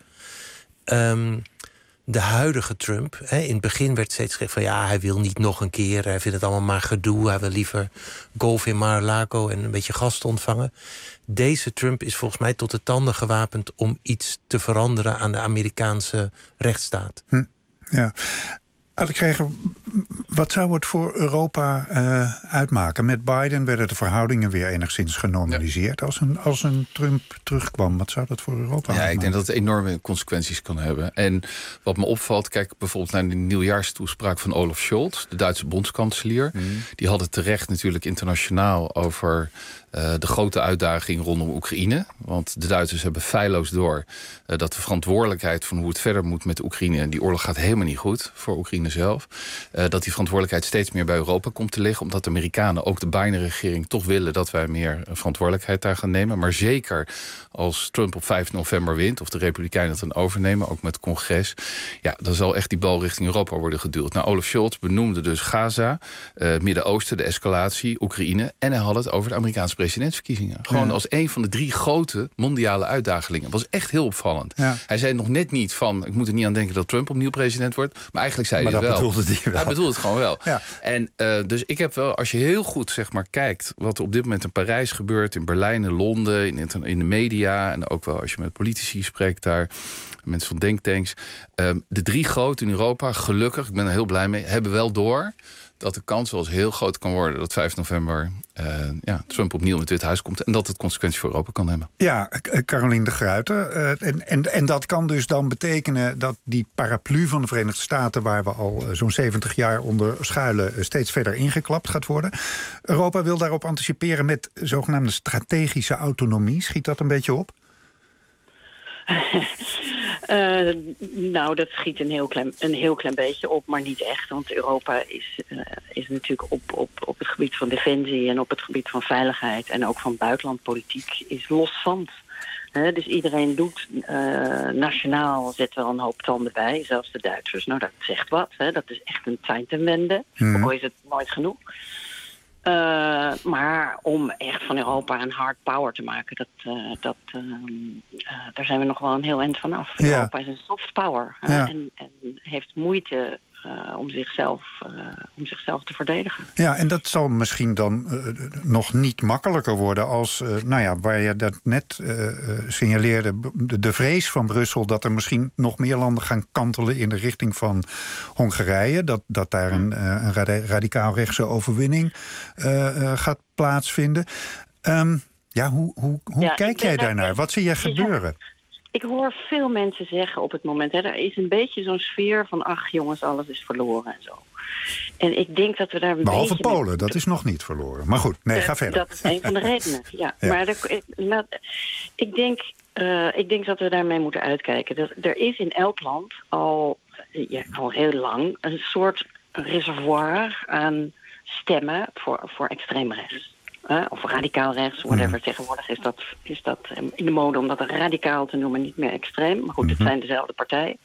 Um, de huidige Trump, he, in het begin werd steeds gezegd van ja, hij wil niet nog een keer. Hij vindt het allemaal maar gedoe. Hij wil liever golf in Mar-a-Lago en een beetje gasten ontvangen. Deze Trump is volgens mij tot de tanden gewapend om iets te veranderen aan de Amerikaanse rechtsstaat. Hm, ja. Alex Krijger, wat zou het voor Europa uh, uitmaken? Met Biden werden de verhoudingen weer enigszins genormaliseerd. Ja. Als, een, als een Trump terugkwam, wat zou dat voor Europa Ja, uitmaken? ik denk dat het enorme consequenties kan hebben. En wat me opvalt, kijk bijvoorbeeld naar de nieuwjaarstoespraak van Olaf Scholz, de Duitse bondskanselier. Mm. Die had het terecht natuurlijk internationaal over Uh, de grote uitdaging rondom Oekraïne. Want de Duitsers hebben feilloos door uh, dat de verantwoordelijkheid van hoe het verder moet met Oekraïne, en die oorlog gaat helemaal niet goed voor Oekraïne zelf, uh, dat die verantwoordelijkheid steeds meer bij Europa komt te liggen, omdat de Amerikanen, ook de Biden-regering, toch willen dat wij meer verantwoordelijkheid daar gaan nemen. Maar zeker als Trump op vijf november wint, of de Republikeinen het dan overnemen, ook met het congres, ja, dan zal echt die bal richting Europa worden geduwd. Nou, Olaf Scholz benoemde dus Gaza, uh, Midden-Oosten, de escalatie, Oekraïne, en hij had het over de Amerikaanse presidentsverkiezingen. Gewoon ja. als een van de drie grote mondiale uitdagingen. Dat was echt heel opvallend. Ja. Hij zei nog net niet van, ik moet er niet aan denken dat Trump opnieuw president wordt, maar eigenlijk zei maar hij het wel. Bedoelde hij wel. Hij bedoelde het gewoon wel. Ja. En uh, dus ik heb wel, als je heel goed zeg maar kijkt wat er op dit moment in Parijs gebeurt, in Berlijn, in Londen, in, in de media, en ook wel als je met politici spreekt daar, mensen van denktanks. Um, de drie grote in Europa, gelukkig, ik ben er heel blij mee, hebben wel door dat de kans wel eens heel groot kan worden dat vijf november uh, ja, Trump opnieuw in het Witte Huis komt, en dat het consequenties voor Europa kan hebben. Ja, Caroline de Gruyter. Uh, en, en, en dat kan dus dan betekenen dat die paraplu van de Verenigde Staten, waar we al uh, zo'n zeventig jaar onder schuilen, uh, steeds verder ingeklapt gaat worden. Europa wil daarop anticiperen met zogenaamde strategische autonomie. Schiet dat een beetje op? Uh, nou, dat schiet een heel, klein, een heel klein beetje op, maar niet echt. Want Europa is, uh, is natuurlijk op, op, op het gebied van defensie en op het gebied van veiligheid en ook van buitenlandpolitiek is loszand. Uh, dus iedereen doet uh, nationaal, zet wel een hoop tanden bij, zelfs de Duitsers. Nou, dat zegt wat. Hè. Dat is echt een Zeitenwende. Mm. Ook al is het nooit genoeg. Uh, maar om echt van Europa een hard power te maken, dat, uh, dat, uh, uh, daar zijn we nog wel een heel eind vanaf. Ja. Europa is een soft power uh, ja. en, en heeft moeite uh, om, zichzelf, uh, om zichzelf te verdedigen. Ja, en dat zal misschien dan uh, nog niet makkelijker worden als, uh, nou ja, waar je dat net uh, signaleerde, de, de vrees van Brussel dat er misschien nog meer landen gaan kantelen in de richting van Hongarije, dat, dat daar een, uh, een radicaal rechtse overwinning uh, uh, gaat plaatsvinden. Um, ja, hoe, hoe, hoe ja, kijk jij daarnaar? Wat zie jij gebeuren? Ik hoor veel mensen zeggen op het moment, hè, er is een beetje zo'n sfeer van, ach jongens, alles is verloren en zo. En ik denk dat we daar een Behalve beetje... Polen, dat is nog niet verloren. Maar goed, nee, uh, ga verder. Dat is een van de redenen, ja. ja. Maar er, laat, ik, denk, uh, ik denk dat we daarmee moeten uitkijken. Dat, er is in elk land al, ja, al heel lang een soort reservoir aan stemmen voor, voor extreem rechts. Uh, of radicaal rechts, whatever. Mm. Tegenwoordig is dat, is dat in de mode om dat radicaal te noemen, niet meer extreem. Maar goed, het mm-hmm. zijn dezelfde partijen.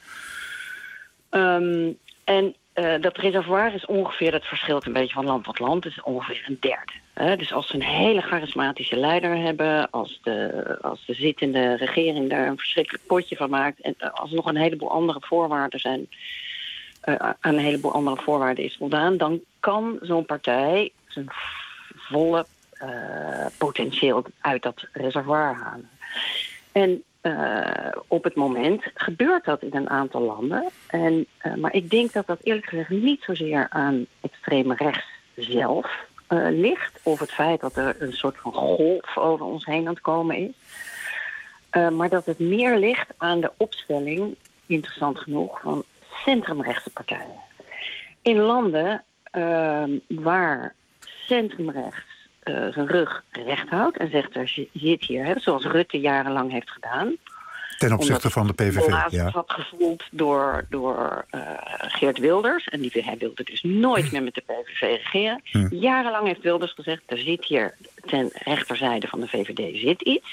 Um, en uh, dat reservoir is ongeveer, dat verschilt een beetje van land tot land, is ongeveer een derde. Uh, dus als ze een hele charismatische leider hebben, als de, als de zittende regering daar een verschrikkelijk potje van maakt, en uh, als er nog een heleboel andere voorwaarden zijn, uh, aan een heleboel andere voorwaarden is voldaan, dan kan zo'n partij zijn volle Uh, potentieel uit dat reservoir halen. En uh, op het moment gebeurt dat in een aantal landen. En, uh, maar ik denk dat dat eerlijk gezegd niet zozeer aan extreem rechts zelf uh, ligt, of het feit dat er een soort van golf over ons heen aan het komen is. Uh, maar dat het meer ligt aan de opstelling, interessant genoeg, van centrumrechtse partijen. In landen uh, waar centrumrechts Uh, zijn rug recht houdt en zegt, er zit hier, hè, zoals Rutte jarenlang heeft gedaan, Ten opzichte van de P V V, ja. ja. had gevoeld door, door uh, Geert Wilders. En die, hij wilde dus nooit meer met de P V V regeren. Hm. Jarenlang heeft Wilders gezegd, er zit hier ten rechterzijde van de V V D zit iets.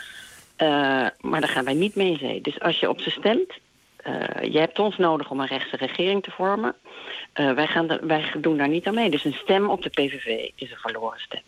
Uh, maar daar gaan wij niet mee in zee. Dus als je op ze stemt, uh, je hebt ons nodig om een rechtse regering te vormen. Uh, wij, gaan de, wij doen daar niet aan mee. Dus een stem op de P V V is een verloren stem.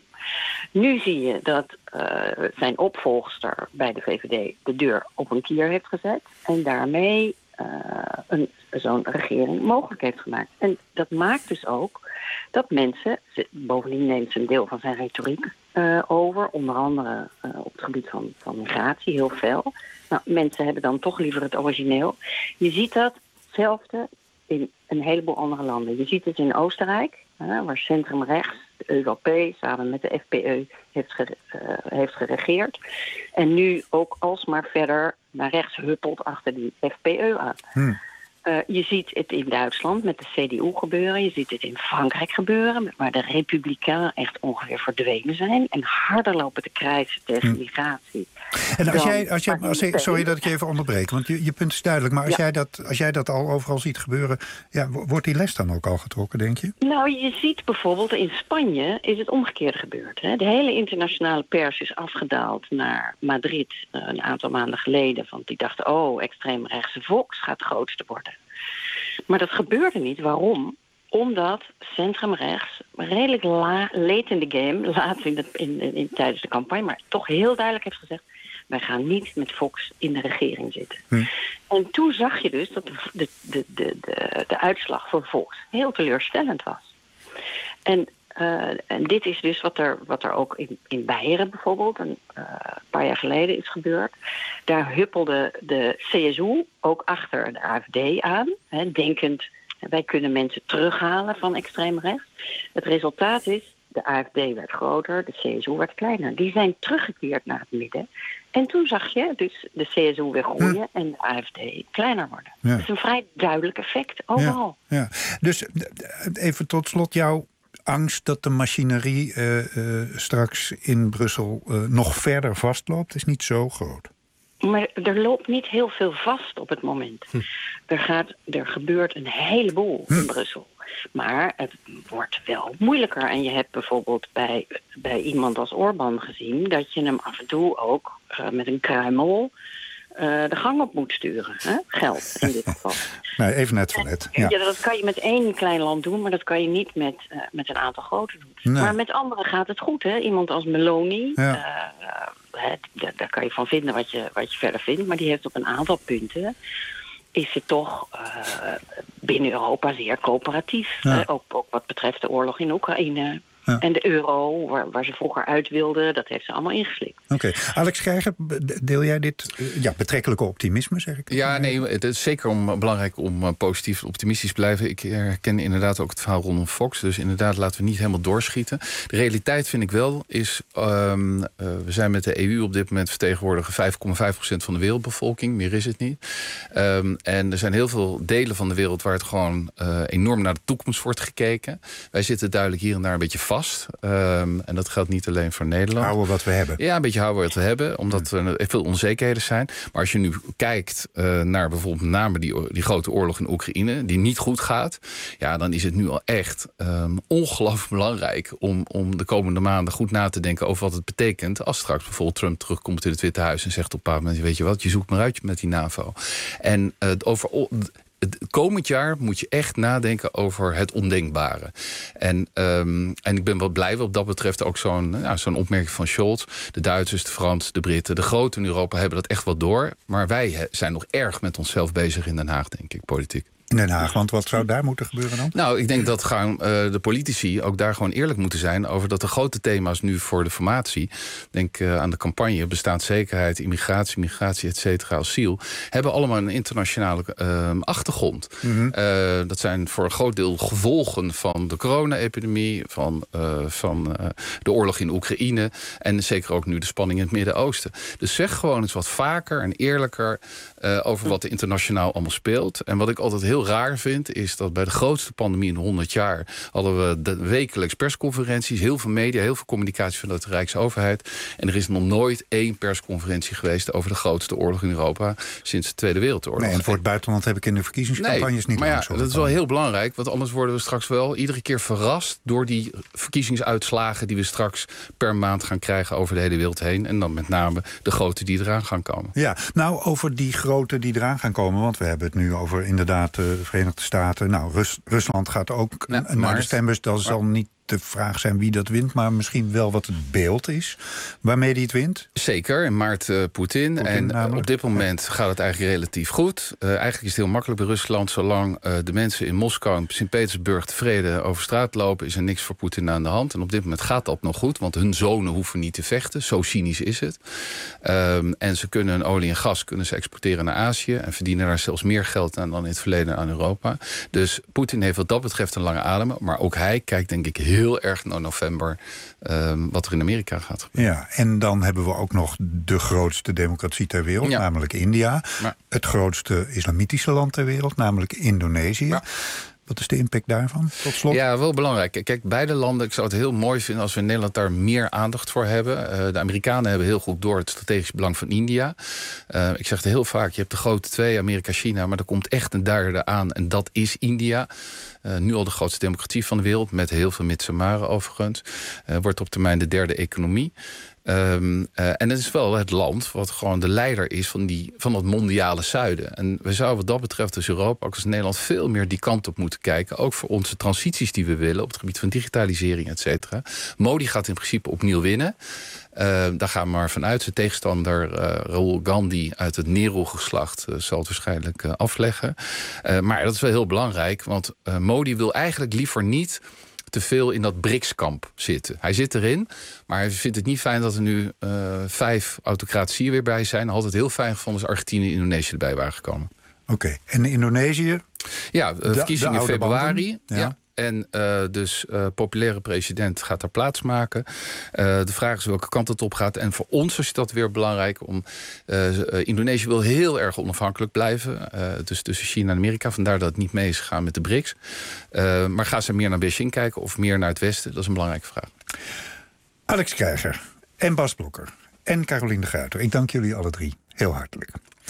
Nu zie je dat uh, zijn opvolgster bij de V V D de deur op een kier heeft gezet. En daarmee uh, een, zo'n regering mogelijk heeft gemaakt. En dat maakt dus ook dat mensen, bovendien neemt ze een deel van zijn retoriek uh, over. Onder andere uh, op het gebied van, van migratie, heel veel. Nou, mensen hebben dan toch liever het origineel. Je ziet dat hetzelfde in een heleboel andere landen. Je ziet het in Oostenrijk, uh, waar centrumrechts, de E V P, samen met de F P Ö, heeft, gere- uh, heeft geregeerd. En nu ook alsmaar verder naar rechts huppelt achter die F P Ö aan. Hmm. Uh, je ziet het in Duitsland met de C D U gebeuren. Je ziet het in Frankrijk gebeuren, waar de Republikeinen echt ongeveer verdwenen zijn. En harder lopen te krijgen tegen hmm. migratie. En als jij, als jij, als je, sorry dat ik je even onderbreek, want je, je punt is duidelijk. Maar als, ja. jij dat, als jij dat al overal ziet gebeuren, ja, wordt die les dan ook al getrokken, denk je? Nou, je ziet bijvoorbeeld in Spanje is het omgekeerde gebeurd. Hè? De hele internationale pers is afgedaald naar Madrid uh, een aantal maanden geleden. Want die dachten, oh, extreemrechtse Vox gaat het grootste worden. Maar dat gebeurde niet. Waarom? Omdat centrumrechts redelijk la, late in de game, laat in de, in, in, in, tijdens de campagne, maar toch heel duidelijk heeft gezegd, wij gaan niet met Vox in de regering zitten. Hm. En toen zag je dus dat de, de, de, de, de, de uitslag voor Vox heel teleurstellend was. En, uh, en dit is dus wat er, wat er ook in, in Beieren bijvoorbeeld een uh, paar jaar geleden is gebeurd. Daar huppelde de C S U ook achter de A F D aan, hè, denkend, wij kunnen mensen terughalen van extreem rechts. Het resultaat is, de A F D werd groter, de C S U werd kleiner. Die zijn teruggekeerd naar het midden. En toen zag je dus de C S U weer groeien hm. en de A F D kleiner worden. Ja. Dat is een vrij duidelijk effect overal. Ja, ja. Dus even tot slot jouw angst dat de machinerie uh, uh, straks in Brussel uh, nog verder vastloopt, is niet zo groot. Maar er loopt niet heel veel vast op het moment. Hm. Er, gaat, er gebeurt een heleboel hm. in Brussel. Maar het wordt wel moeilijker. En je hebt bijvoorbeeld bij, bij iemand als Orbán gezien dat je hem af en toe ook uh, met een kruimel uh, de gang op moet sturen. Hè? Geld in dit geval. Nee, even net van net. Ja. Ja, dat kan je met één klein land doen, maar dat kan je niet met, uh, met een aantal grote doen. Nee. Maar met anderen gaat het goed. Hè? Iemand als Meloni, ja. uh, uh, daar, daar kan je van vinden wat je, wat je verder vindt. Maar die heeft op een aantal punten, is het toch uh, binnen Europa zeer coöperatief. Ja. Uh, ook, ook wat betreft de oorlog in Oekraïne. Ja. En de euro, waar, waar ze vroeger uit wilden, dat heeft ze allemaal ingeslikt. Oké. Okay. Alex Krijger, deel jij dit ja, betrekkelijke optimisme, zeg ik? Ja, nee, het is zeker om, belangrijk om positief optimistisch te blijven. Ik herken inderdaad ook het verhaal rondom Fox. Dus inderdaad, laten we niet helemaal doorschieten. De realiteit vind ik wel is, um, uh, we zijn met de E U op dit moment vertegenwoordigen vijf komma vijf procent van de wereldbevolking. Meer is het niet. Um, en er zijn heel veel delen van de wereld waar het gewoon uh, enorm naar de toekomst wordt gekeken. Wij zitten duidelijk hier en daar een beetje vast. Vast. Um, en dat geldt niet alleen voor Nederland. Houden wat we hebben. Ja, een beetje houden wat we hebben. Omdat er veel onzekerheden zijn. Maar als je nu kijkt uh, naar bijvoorbeeld met name die, die grote oorlog in Oekraïne, die niet goed gaat. Ja, dan is het nu al echt um, ongelooflijk belangrijk om, om de komende maanden goed na te denken over wat het betekent. Als straks bijvoorbeeld Trump terugkomt in het Witte Huis en zegt op een bepaald moment, weet je wat, je zoekt maar uit met die NAVO. En uh, over het komend jaar moet je echt nadenken over het ondenkbare. En, um, en ik ben wel blij wat dat betreft ook zo'n, nou, zo'n opmerking van Scholz. De Duitsers, de Fransen, de Britten, de groten in Europa hebben dat echt wel door. Maar wij zijn nog erg met onszelf bezig in Den Haag, denk ik, politiek. In Den Haag, want wat zou daar moeten gebeuren dan? Nou, ik denk dat gaan, uh, de politici ook daar gewoon eerlijk moeten zijn over dat de grote thema's nu voor de formatie, denk uh, aan de campagne, bestaanszekerheid, immigratie, migratie, et cetera, asiel, hebben allemaal een internationale uh, achtergrond. Mm-hmm. Uh, dat zijn voor een groot deel gevolgen van de corona-epidemie, van, uh, van uh, de oorlog in Oekraïne en zeker ook nu de spanning in het Midden-Oosten. Dus zeg gewoon eens wat vaker en eerlijker uh, over wat er internationaal allemaal speelt. En wat ik altijd heel heel raar vind, is dat bij de grootste pandemie in honderd jaar hadden we de wekelijks persconferenties, heel veel media, heel veel communicatie vanuit de Rijksoverheid. En er is nog nooit één persconferentie geweest over de grootste oorlog in Europa sinds de Tweede Wereldoorlog. Nee, en voor het buitenland heb ik in de verkiezingscampagnes nee, niet maar ja, langs dat is wel heel belangrijk, want anders worden we straks wel iedere keer verrast door die verkiezingsuitslagen die we straks per maand gaan krijgen over de hele wereld heen. En dan met name de grote die eraan gaan komen. Ja, nou over die grote die eraan gaan komen, want we hebben het nu over inderdaad de Verenigde Staten. Nou, Rus, Rusland gaat ook ja, naar maar, de stembus. Dat zal maar, niet de vraag zijn wie dat wint, maar misschien wel wat het beeld is waarmee die het wint. Zeker, in maart uh, Poetin. En uh, op dit moment ja. gaat het eigenlijk relatief goed. Uh, eigenlijk is het heel makkelijk bij Rusland. Zolang uh, de mensen in Moskou en Sint-Petersburg tevreden over straat lopen, is er niks voor Poetin aan de hand. En op dit moment gaat dat nog goed, want hun zonen hoeven niet te vechten. Zo cynisch is het. Um, en ze kunnen hun olie en gas kunnen ze exporteren naar Azië en verdienen daar zelfs meer geld aan dan in het verleden aan Europa. Dus Poetin heeft wat dat betreft een lange adem. Maar ook hij kijkt denk ik heel erg naar november um, wat er in Amerika gaat gebeuren. Ja, en dan hebben we ook nog de grootste democratie ter wereld, ja. namelijk India. Maar het grootste islamitische land ter wereld, namelijk Indonesië. Ja. Wat is de impact daarvan, tot slot? Ja, wel belangrijk. Kijk, beide landen, ik zou het heel mooi vinden als we in Nederland daar meer aandacht voor hebben. Uh, de Amerikanen hebben heel goed door het strategisch belang van India. Uh, ik zeg het heel vaak, je hebt de grote twee, Amerika, China, maar er komt echt een derde aan en dat is India. Uh, nu al de grootste democratie van de wereld, met heel veel mitsumaren overigens. Uh, wordt op termijn de derde economie. Um, uh, en het is wel het land wat gewoon de leider is van, die, van dat mondiale zuiden. En we zouden wat dat betreft als Europa, ook als Nederland, veel meer die kant op moeten kijken. Ook voor onze transities die we willen op het gebied van digitalisering, et cetera. Modi gaat in principe opnieuw winnen. Uh, daar gaan we maar vanuit. Zijn tegenstander uh, Rahul Gandhi uit het Nehru-geslacht uh, zal het waarschijnlijk uh, afleggen. Uh, maar dat is wel heel belangrijk, want uh, Modi wil eigenlijk liever niet te veel in dat B R I C S-kamp zitten. Hij zit erin, maar hij vindt het niet fijn dat er nu uh, vijf autocratieën weer bij zijn. Altijd heel fijn gevonden als Argentinië en Indonesië erbij waren gekomen. Oké, okay. En Indonesië? Ja, uh, verkiezingen in februari. Ja. ja. En uh, dus uh, populaire president gaat daar plaatsmaken. Uh, de vraag is welke kant het op gaat. En voor ons is dat weer belangrijk. Om, uh, uh, Indonesië wil heel erg onafhankelijk blijven. Uh, dus tussen China en Amerika. Vandaar dat het niet mee is gegaan met de B R I C S. Uh, maar gaan ze meer naar Beijing kijken of meer naar het Westen? Dat is een belangrijke vraag. Alex Krijger en Bas Blokker en Carolien de Gruyter. Ik dank jullie alle drie heel hartelijk.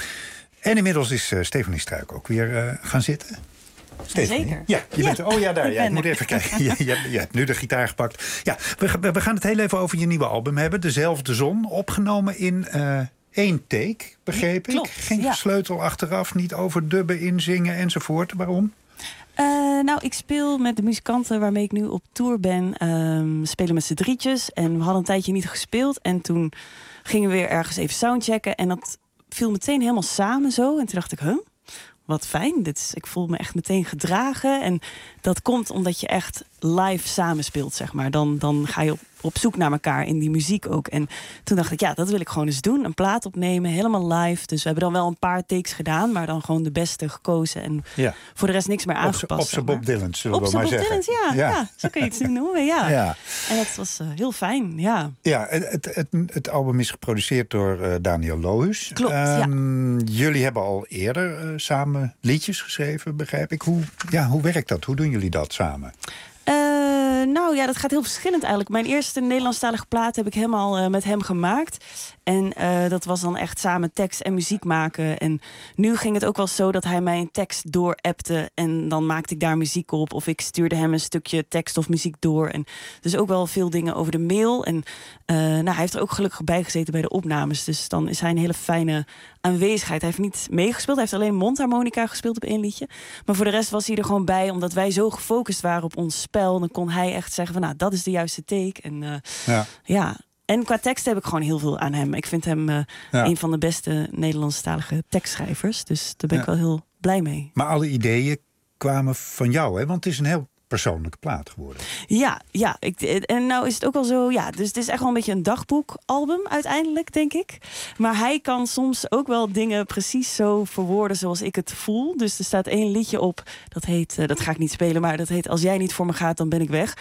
En inmiddels is uh, Stefanie Struik ook weer uh, gaan zitten. Stephanie? Zeker. Ja, je ja. bent, oh ja, daar. Ja, ik moet even kijken. Je, je, je hebt nu de gitaar gepakt. Ja, we, we gaan het heel even over je nieuwe album hebben. Dezelfde Zon, opgenomen in uh, één take, begreep ik. Klopt, Geen ja. sleutel achteraf, niet overdubben, inzingen enzovoort. Waarom? Uh, nou, ik speel met de muzikanten waarmee ik nu op tour ben. Um, spelen met z'n drietjes. En we hadden een tijdje niet gespeeld. En toen gingen we weer ergens even soundchecken. En dat viel meteen helemaal samen zo. En toen dacht ik, huh? Wat fijn. Dit is, ik voel me echt meteen gedragen. En dat komt omdat je echt live samenspeelt, zeg maar. Dan, dan ga je op, op zoek naar elkaar in die muziek ook. En toen dacht ik, ja, dat wil ik gewoon eens doen. Een plaat opnemen, helemaal live. Dus we hebben dan wel een paar takes gedaan, maar dan gewoon de beste gekozen. En ja. voor de rest niks meer aangepast. Op z'n Bob Dylan, zullen op we maar Bob zeggen. Dylan, ja, ja. ja. Zo kun je het noemen, ja. ja. En dat was uh, heel fijn, ja. Ja, het, het, het, het album is geproduceerd door uh, Daniel Lohuus. Klopt, um, ja. Jullie hebben al eerder uh, samen liedjes geschreven, begrijp ik. Hoe, ja, hoe werkt dat? Hoe doen jullie dat samen? Uh, nou ja, dat gaat heel verschillend eigenlijk. Mijn eerste Nederlandstalige plaat heb ik helemaal uh, met hem gemaakt. En uh, dat was dan echt samen tekst en muziek maken. En nu ging het ook wel zo dat hij mij een tekst doorappte. En dan maakte ik daar muziek op. Of ik stuurde hem een stukje tekst of muziek door. En dus ook wel veel dingen over de mail. En uh, nou, hij heeft er ook gelukkig bij gezeten bij de opnames. Dus dan is hij een hele fijne aanwezigheid. Hij heeft niet meegespeeld. Hij heeft alleen mondharmonica gespeeld op één liedje. Maar voor de rest was hij er gewoon bij. Omdat wij zo gefocust waren op ons spel. Dan kon hij echt zeggen van nou, dat is de juiste take. En uh, ja... ja. En qua tekst heb ik gewoon heel veel aan hem. Ik vind hem uh, ja. een van de beste Nederlandstalige tekstschrijvers. Dus daar ben ik ja. wel heel blij mee. Maar alle ideeën kwamen van jou, hè? Want het is een heel persoonlijke plaat geworden. Ja, ja. Ik, en nou is het ook wel zo, ja. Dus het is echt wel een beetje een dagboekalbum uiteindelijk, denk ik. Maar hij kan soms ook wel dingen precies zo verwoorden zoals ik het voel. Dus er staat één liedje op, dat heet, uh, dat ga ik niet spelen, maar dat heet Als jij niet voor me gaat, dan ben ik weg.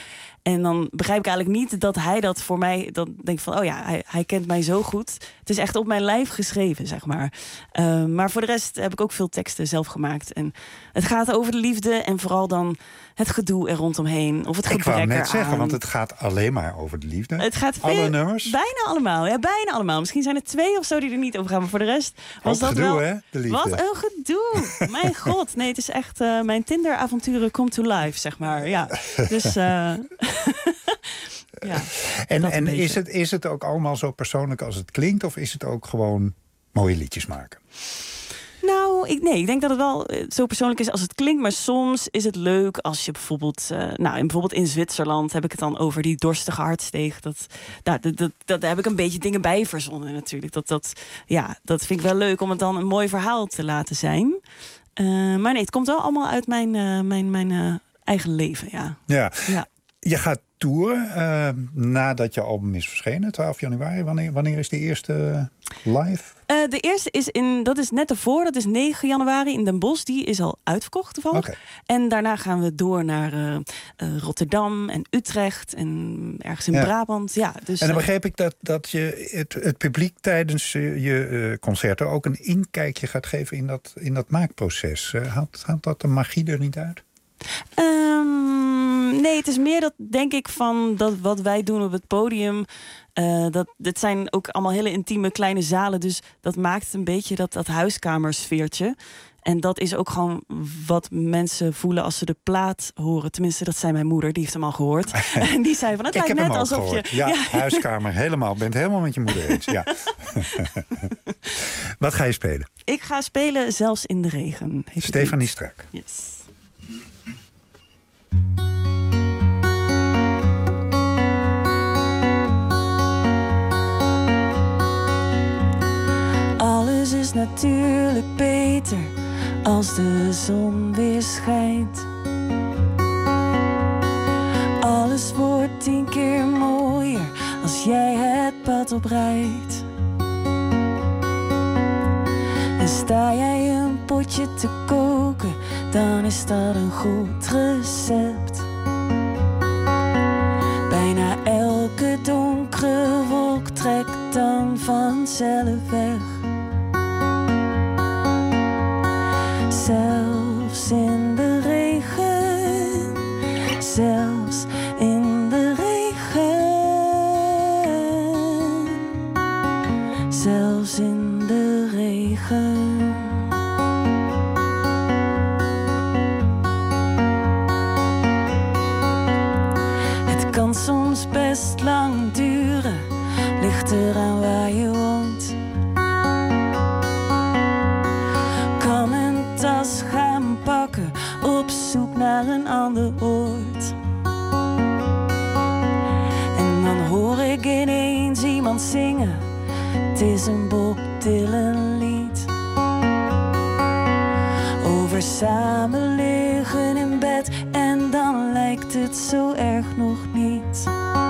En dan begrijp ik eigenlijk niet dat hij dat voor mij... Dan denk ik van, oh ja, hij, hij kent mij zo goed. Het is echt op mijn lijf geschreven, zeg maar. Uh, maar voor de rest heb ik ook veel teksten zelf gemaakt. En het gaat over de liefde en vooral dan het gedoe er rondomheen. Of het gebrek eraan. Ik wou net zeggen, want het gaat alleen maar over de liefde. Het gaat Alle veel, nummers? Bijna allemaal, ja, bijna allemaal. Misschien zijn er twee of zo die er niet over gaan. Maar voor de rest was ook dat gedoe, wel... hè, de liefde. Wat een gedoe. Mijn god. Nee, het is echt... Uh, mijn Tinder-avonturen come to life, zeg maar. Ja, dus... Uh, ja, en en is, het, is het ook allemaal zo persoonlijk als het klinkt? Of is het ook gewoon mooie liedjes maken? Nou, ik, nee, ik denk dat het wel zo persoonlijk is als het klinkt. Maar soms is het leuk als je bijvoorbeeld... Uh, nou, in, bijvoorbeeld in Zwitserland heb ik het dan over die dorstige hartsteeg. Dat, dat, dat, dat, dat, daar heb ik een beetje dingen bij verzonnen natuurlijk. Dat, dat, ja, dat vind ik wel leuk om het dan een mooi verhaal te laten zijn. Uh, maar nee, het komt wel allemaal uit mijn, uh, mijn, mijn uh, eigen leven, ja. Ja. ja. Je gaat toeren uh, nadat je album is verschenen, twaalf januari. Wanneer, wanneer is de eerste live? Uh, de eerste is in, dat is net ervoor, dat is negen januari in Den Bosch. Die is al uitverkocht toevallig. Okay. En daarna gaan we door naar uh, uh, Rotterdam en Utrecht en ergens in ja. Brabant. Ja, dus, en dan begreep ik dat, dat je het, het publiek tijdens uh, je uh, concerten ook een inkijkje gaat geven in dat, in dat maakproces. Uh, haalt, haalt dat de magie er niet uit? Um, nee, het is meer dat, denk ik, van dat wat wij doen op het podium. Uh, dat, dit zijn ook allemaal hele intieme kleine zalen. Dus dat maakt een beetje dat, dat huiskamersfeertje. En dat is ook gewoon wat mensen voelen als ze de plaat horen. Tenminste, dat zei mijn moeder, die heeft hem al gehoord. En die zei van, het ik lijkt net alsof gehoord. je... Ja, ja, huiskamer, helemaal. Bent helemaal met je moeder eens. Ja. Wat ga je spelen? Ik ga spelen Zelfs in de regen. Stefanie Strak. Yes. Alles is natuurlijk beter als de zon weer schijnt. Alles wordt tien keer mooier als jij het pad oprijdt. En sta jij een potje te koken, dan is dat een goed recept. Bijna elke donkere wolk trekt dan vanzelf weg. Zelfs in de regen, zelfs in de regen, zelfs in de regen. Het kan soms best lang duren, ligt eraan waar je woont. Kan een tas gaan pakken, op zoek naar een ander oord. En dan hoor ik ineens iemand zingen, het is een Bob Dylan lied. Over samen liggen in bed en dan lijkt het zo erg nog niet.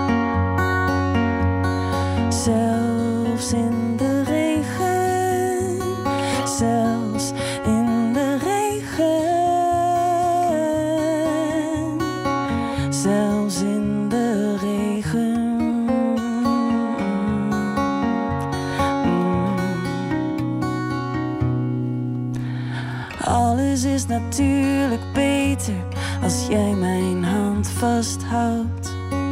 Zelfs in de regen, zelfs in de regen, zelfs in de regen. Alles is natuurlijk beter als jij mijn hand vasthoudt.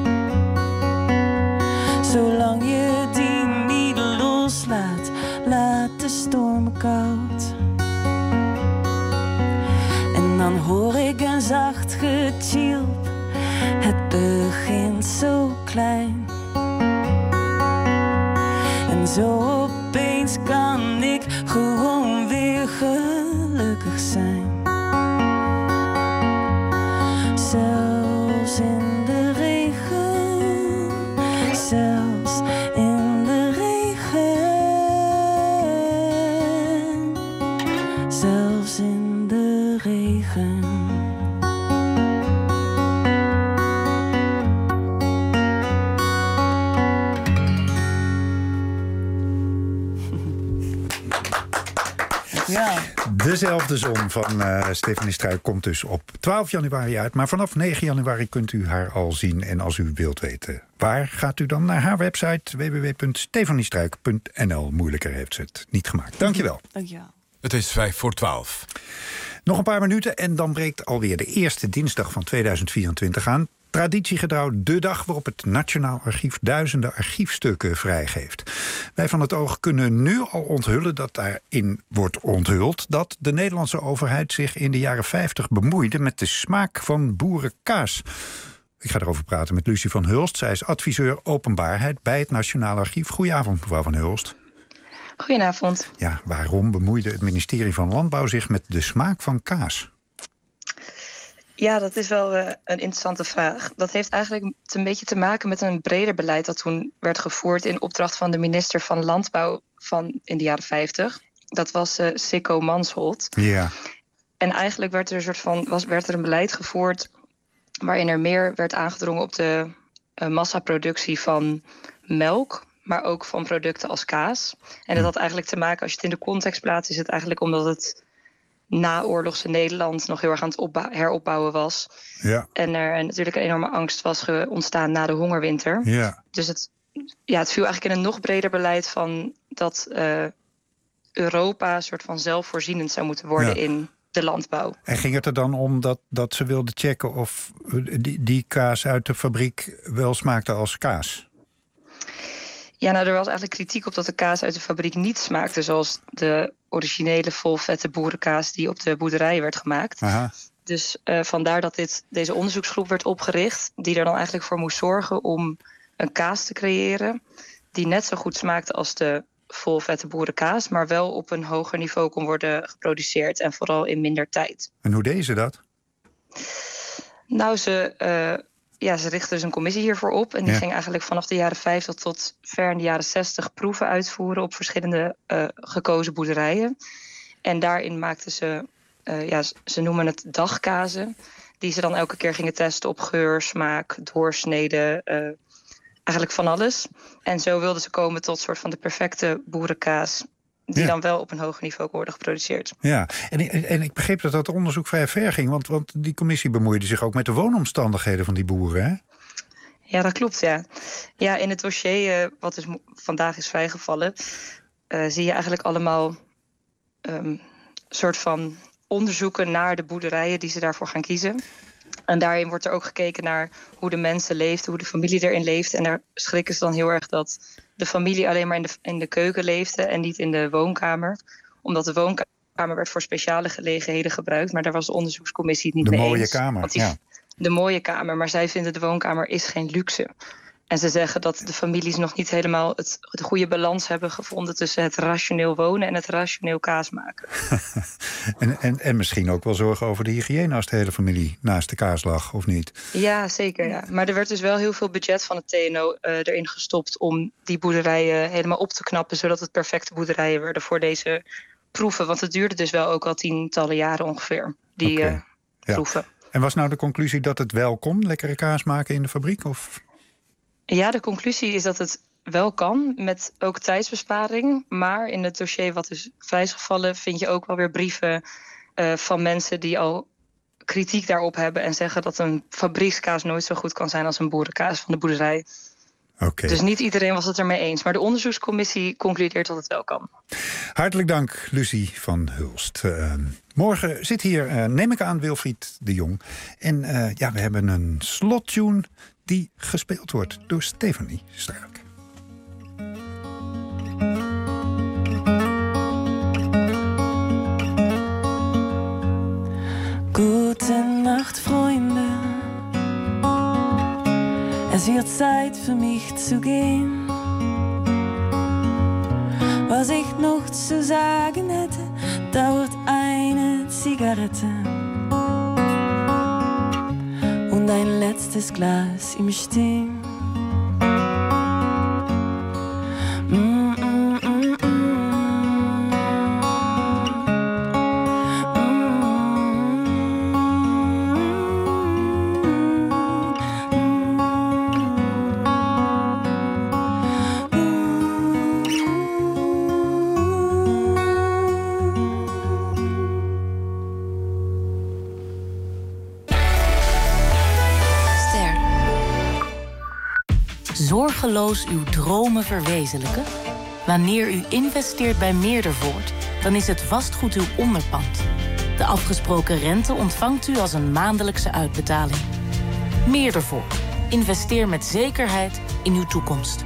Zolang je die niet loslaat, laat de storm koud. En dan hoor ik een zacht getjilp, het begint zo klein. En zo opeens kan ik gewoon weer gelukkig zijn. Zelfs in de regen, zelfs in de regen, zelfs in de regen. Ja. Dezelfde zon van uh, Stefanie Struik komt dus op twaalf januari uit. Maar vanaf negen januari kunt u haar al zien. En als u wilt weten waar, gaat u dan naar haar website w w w punt stefaniestruik punt n l. Moeilijker heeft ze het niet gemaakt. Dankjewel. Dankjewel. Het is vijf voor twaalf. Nog een paar minuten en dan breekt alweer de eerste dinsdag van tweeduizend vierentwintig aan. Traditiegetrouw de dag waarop het Nationaal Archief duizenden archiefstukken vrijgeeft. Wij van het Oog kunnen nu al onthullen dat daarin wordt onthuld dat de Nederlandse overheid zich in de jaren vijftig bemoeide met de smaak van boerenkaas. Ik ga erover praten met Lucie van Hulst. Zij is adviseur openbaarheid bij het Nationaal Archief. Goedenavond, mevrouw van Hulst. Goedenavond. Ja, waarom bemoeide het ministerie van Landbouw zich met de smaak van kaas? Ja, dat is wel uh, een interessante vraag. Dat heeft eigenlijk een beetje te maken met een breder beleid dat toen werd gevoerd in opdracht van de minister van Landbouw van in de jaren vijftig. Dat was uh, Sikko Mansholt. Ja. En eigenlijk werd er een soort van was, werd er een beleid gevoerd waarin er meer werd aangedrongen op de uh, massaproductie van melk, maar ook van producten als kaas. En dat had eigenlijk te maken, als je het in de context plaatst, is het eigenlijk omdat het naoorlogse Nederland nog heel erg aan het opbouw, heropbouwen was. Ja. En er natuurlijk een enorme angst was ge- ontstaan na de hongerwinter. Ja. Dus het, ja, het viel eigenlijk in een nog breder beleid van dat uh, Europa een soort van zelfvoorzienend zou moeten worden Ja. in de landbouw. En ging het er dan om dat, dat ze wilden checken of die, die kaas uit de fabriek wel smaakte als kaas? Ja, nou, er was eigenlijk kritiek op dat de kaas uit de fabriek niet smaakte zoals de originele volvette boerenkaas die op de boerderijen werd gemaakt. Aha. Dus uh, vandaar dat dit, deze onderzoeksgroep werd opgericht, die er dan eigenlijk voor moest zorgen om een kaas te creëren die net zo goed smaakte als de volvette boerenkaas, maar wel op een hoger niveau kon worden geproduceerd en vooral in minder tijd. En hoe deden ze dat? Nou, ze, uh, ja, ze richtten dus een commissie hiervoor op. En die Ja. ging eigenlijk vanaf de jaren vijftig tot ver in de jaren zestig proeven uitvoeren op verschillende uh, gekozen boerderijen. En daarin maakten ze, uh, ja, ze noemen het dagkazen, die ze dan elke keer gingen testen op geur, smaak, doorsnede, uh, eigenlijk van alles. En zo wilden ze komen tot soort van de perfecte boerenkaas, die Ja. dan wel op een hoger niveau kon worden geproduceerd. Ja, en, en, en ik begreep dat dat onderzoek vrij ver ging, want, want die commissie bemoeide zich ook met de woonomstandigheden van die boeren, hè? Ja, dat klopt, ja. Ja, in het dossier, uh, wat dus mo- vandaag is vrijgevallen, uh, zie je eigenlijk allemaal um, soort van onderzoeken naar de boerderijen die ze daarvoor gaan kiezen. En daarin wordt er ook gekeken naar hoe de mensen leefden, hoe de familie erin leeft. En daar schrikken ze dan heel erg dat de familie alleen maar in de, in de keuken leefde en niet in de woonkamer. Omdat de woonkamer werd voor speciale gelegenheden gebruikt, maar daar was de onderzoekscommissie het niet De mee mooie eens. kamer, Want die, ja. De mooie kamer, maar zij vinden de woonkamer is geen luxe. En ze zeggen dat de families nog niet helemaal het, de goede balans hebben gevonden tussen het rationeel wonen en het rationeel kaas maken. En, en, en misschien ook wel zorgen over de hygiëne als de hele familie naast de kaas lag, of niet? Ja, zeker. Ja. Maar er werd dus wel heel veel budget van het T N O uh, erin gestopt om die boerderijen helemaal op te knappen, zodat het perfecte boerderijen werden voor deze proeven. Want het duurde dus wel ook al tientallen jaren ongeveer, die Oké. uh, Ja. proeven. En was nou de conclusie dat het wel kon, lekkere kaas maken in de fabriek? Of? Ja, de conclusie is dat het wel kan, met ook tijdsbesparing. Maar in het dossier wat is vrijgevallen vind je ook wel weer brieven uh, van mensen die al kritiek daarop hebben en zeggen dat een fabriekskaas nooit zo goed kan zijn als een boerenkaas van de boerderij. Oké. Dus niet iedereen was het ermee eens. Maar de onderzoekscommissie concludeert dat het wel kan. Hartelijk dank, Lucie van Hulst. Uh, morgen zit hier, uh, neem ik aan, Wilfried de Jong. En uh, ja, we hebben een slottune die gespeeld wordt door Stefanie Struik. Gute Nacht, Freunde. Es wird Zeit für mich zu gehen. Was ich noch zu sagen hätte, dauert eine Zigarette und ein letztes Glas im Stehen. Mm, mm, mm, zorgeloos uw dromen verwezenlijken? Wanneer u investeert bij Meerdervoort, dan is het vastgoed uw onderpand. De afgesproken rente ontvangt u als een maandelijkse uitbetaling. Meerdervoort. Investeer met zekerheid in uw toekomst.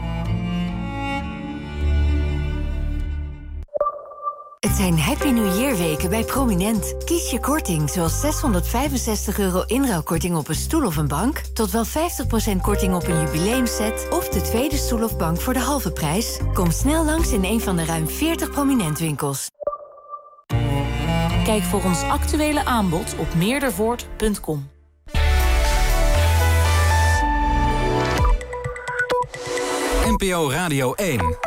Het zijn Happy New Year weken bij Prominent. Kies je korting, zoals zeshonderdvijfenzestig euro inruilkorting op een stoel of een bank, tot wel vijftig procent korting op een jubileumset of de tweede stoel of bank voor de halve prijs. Kom snel langs in een van de ruim veertig Prominent winkels. Kijk voor ons actuele aanbod op meerdervoort punt com. N P O Radio één.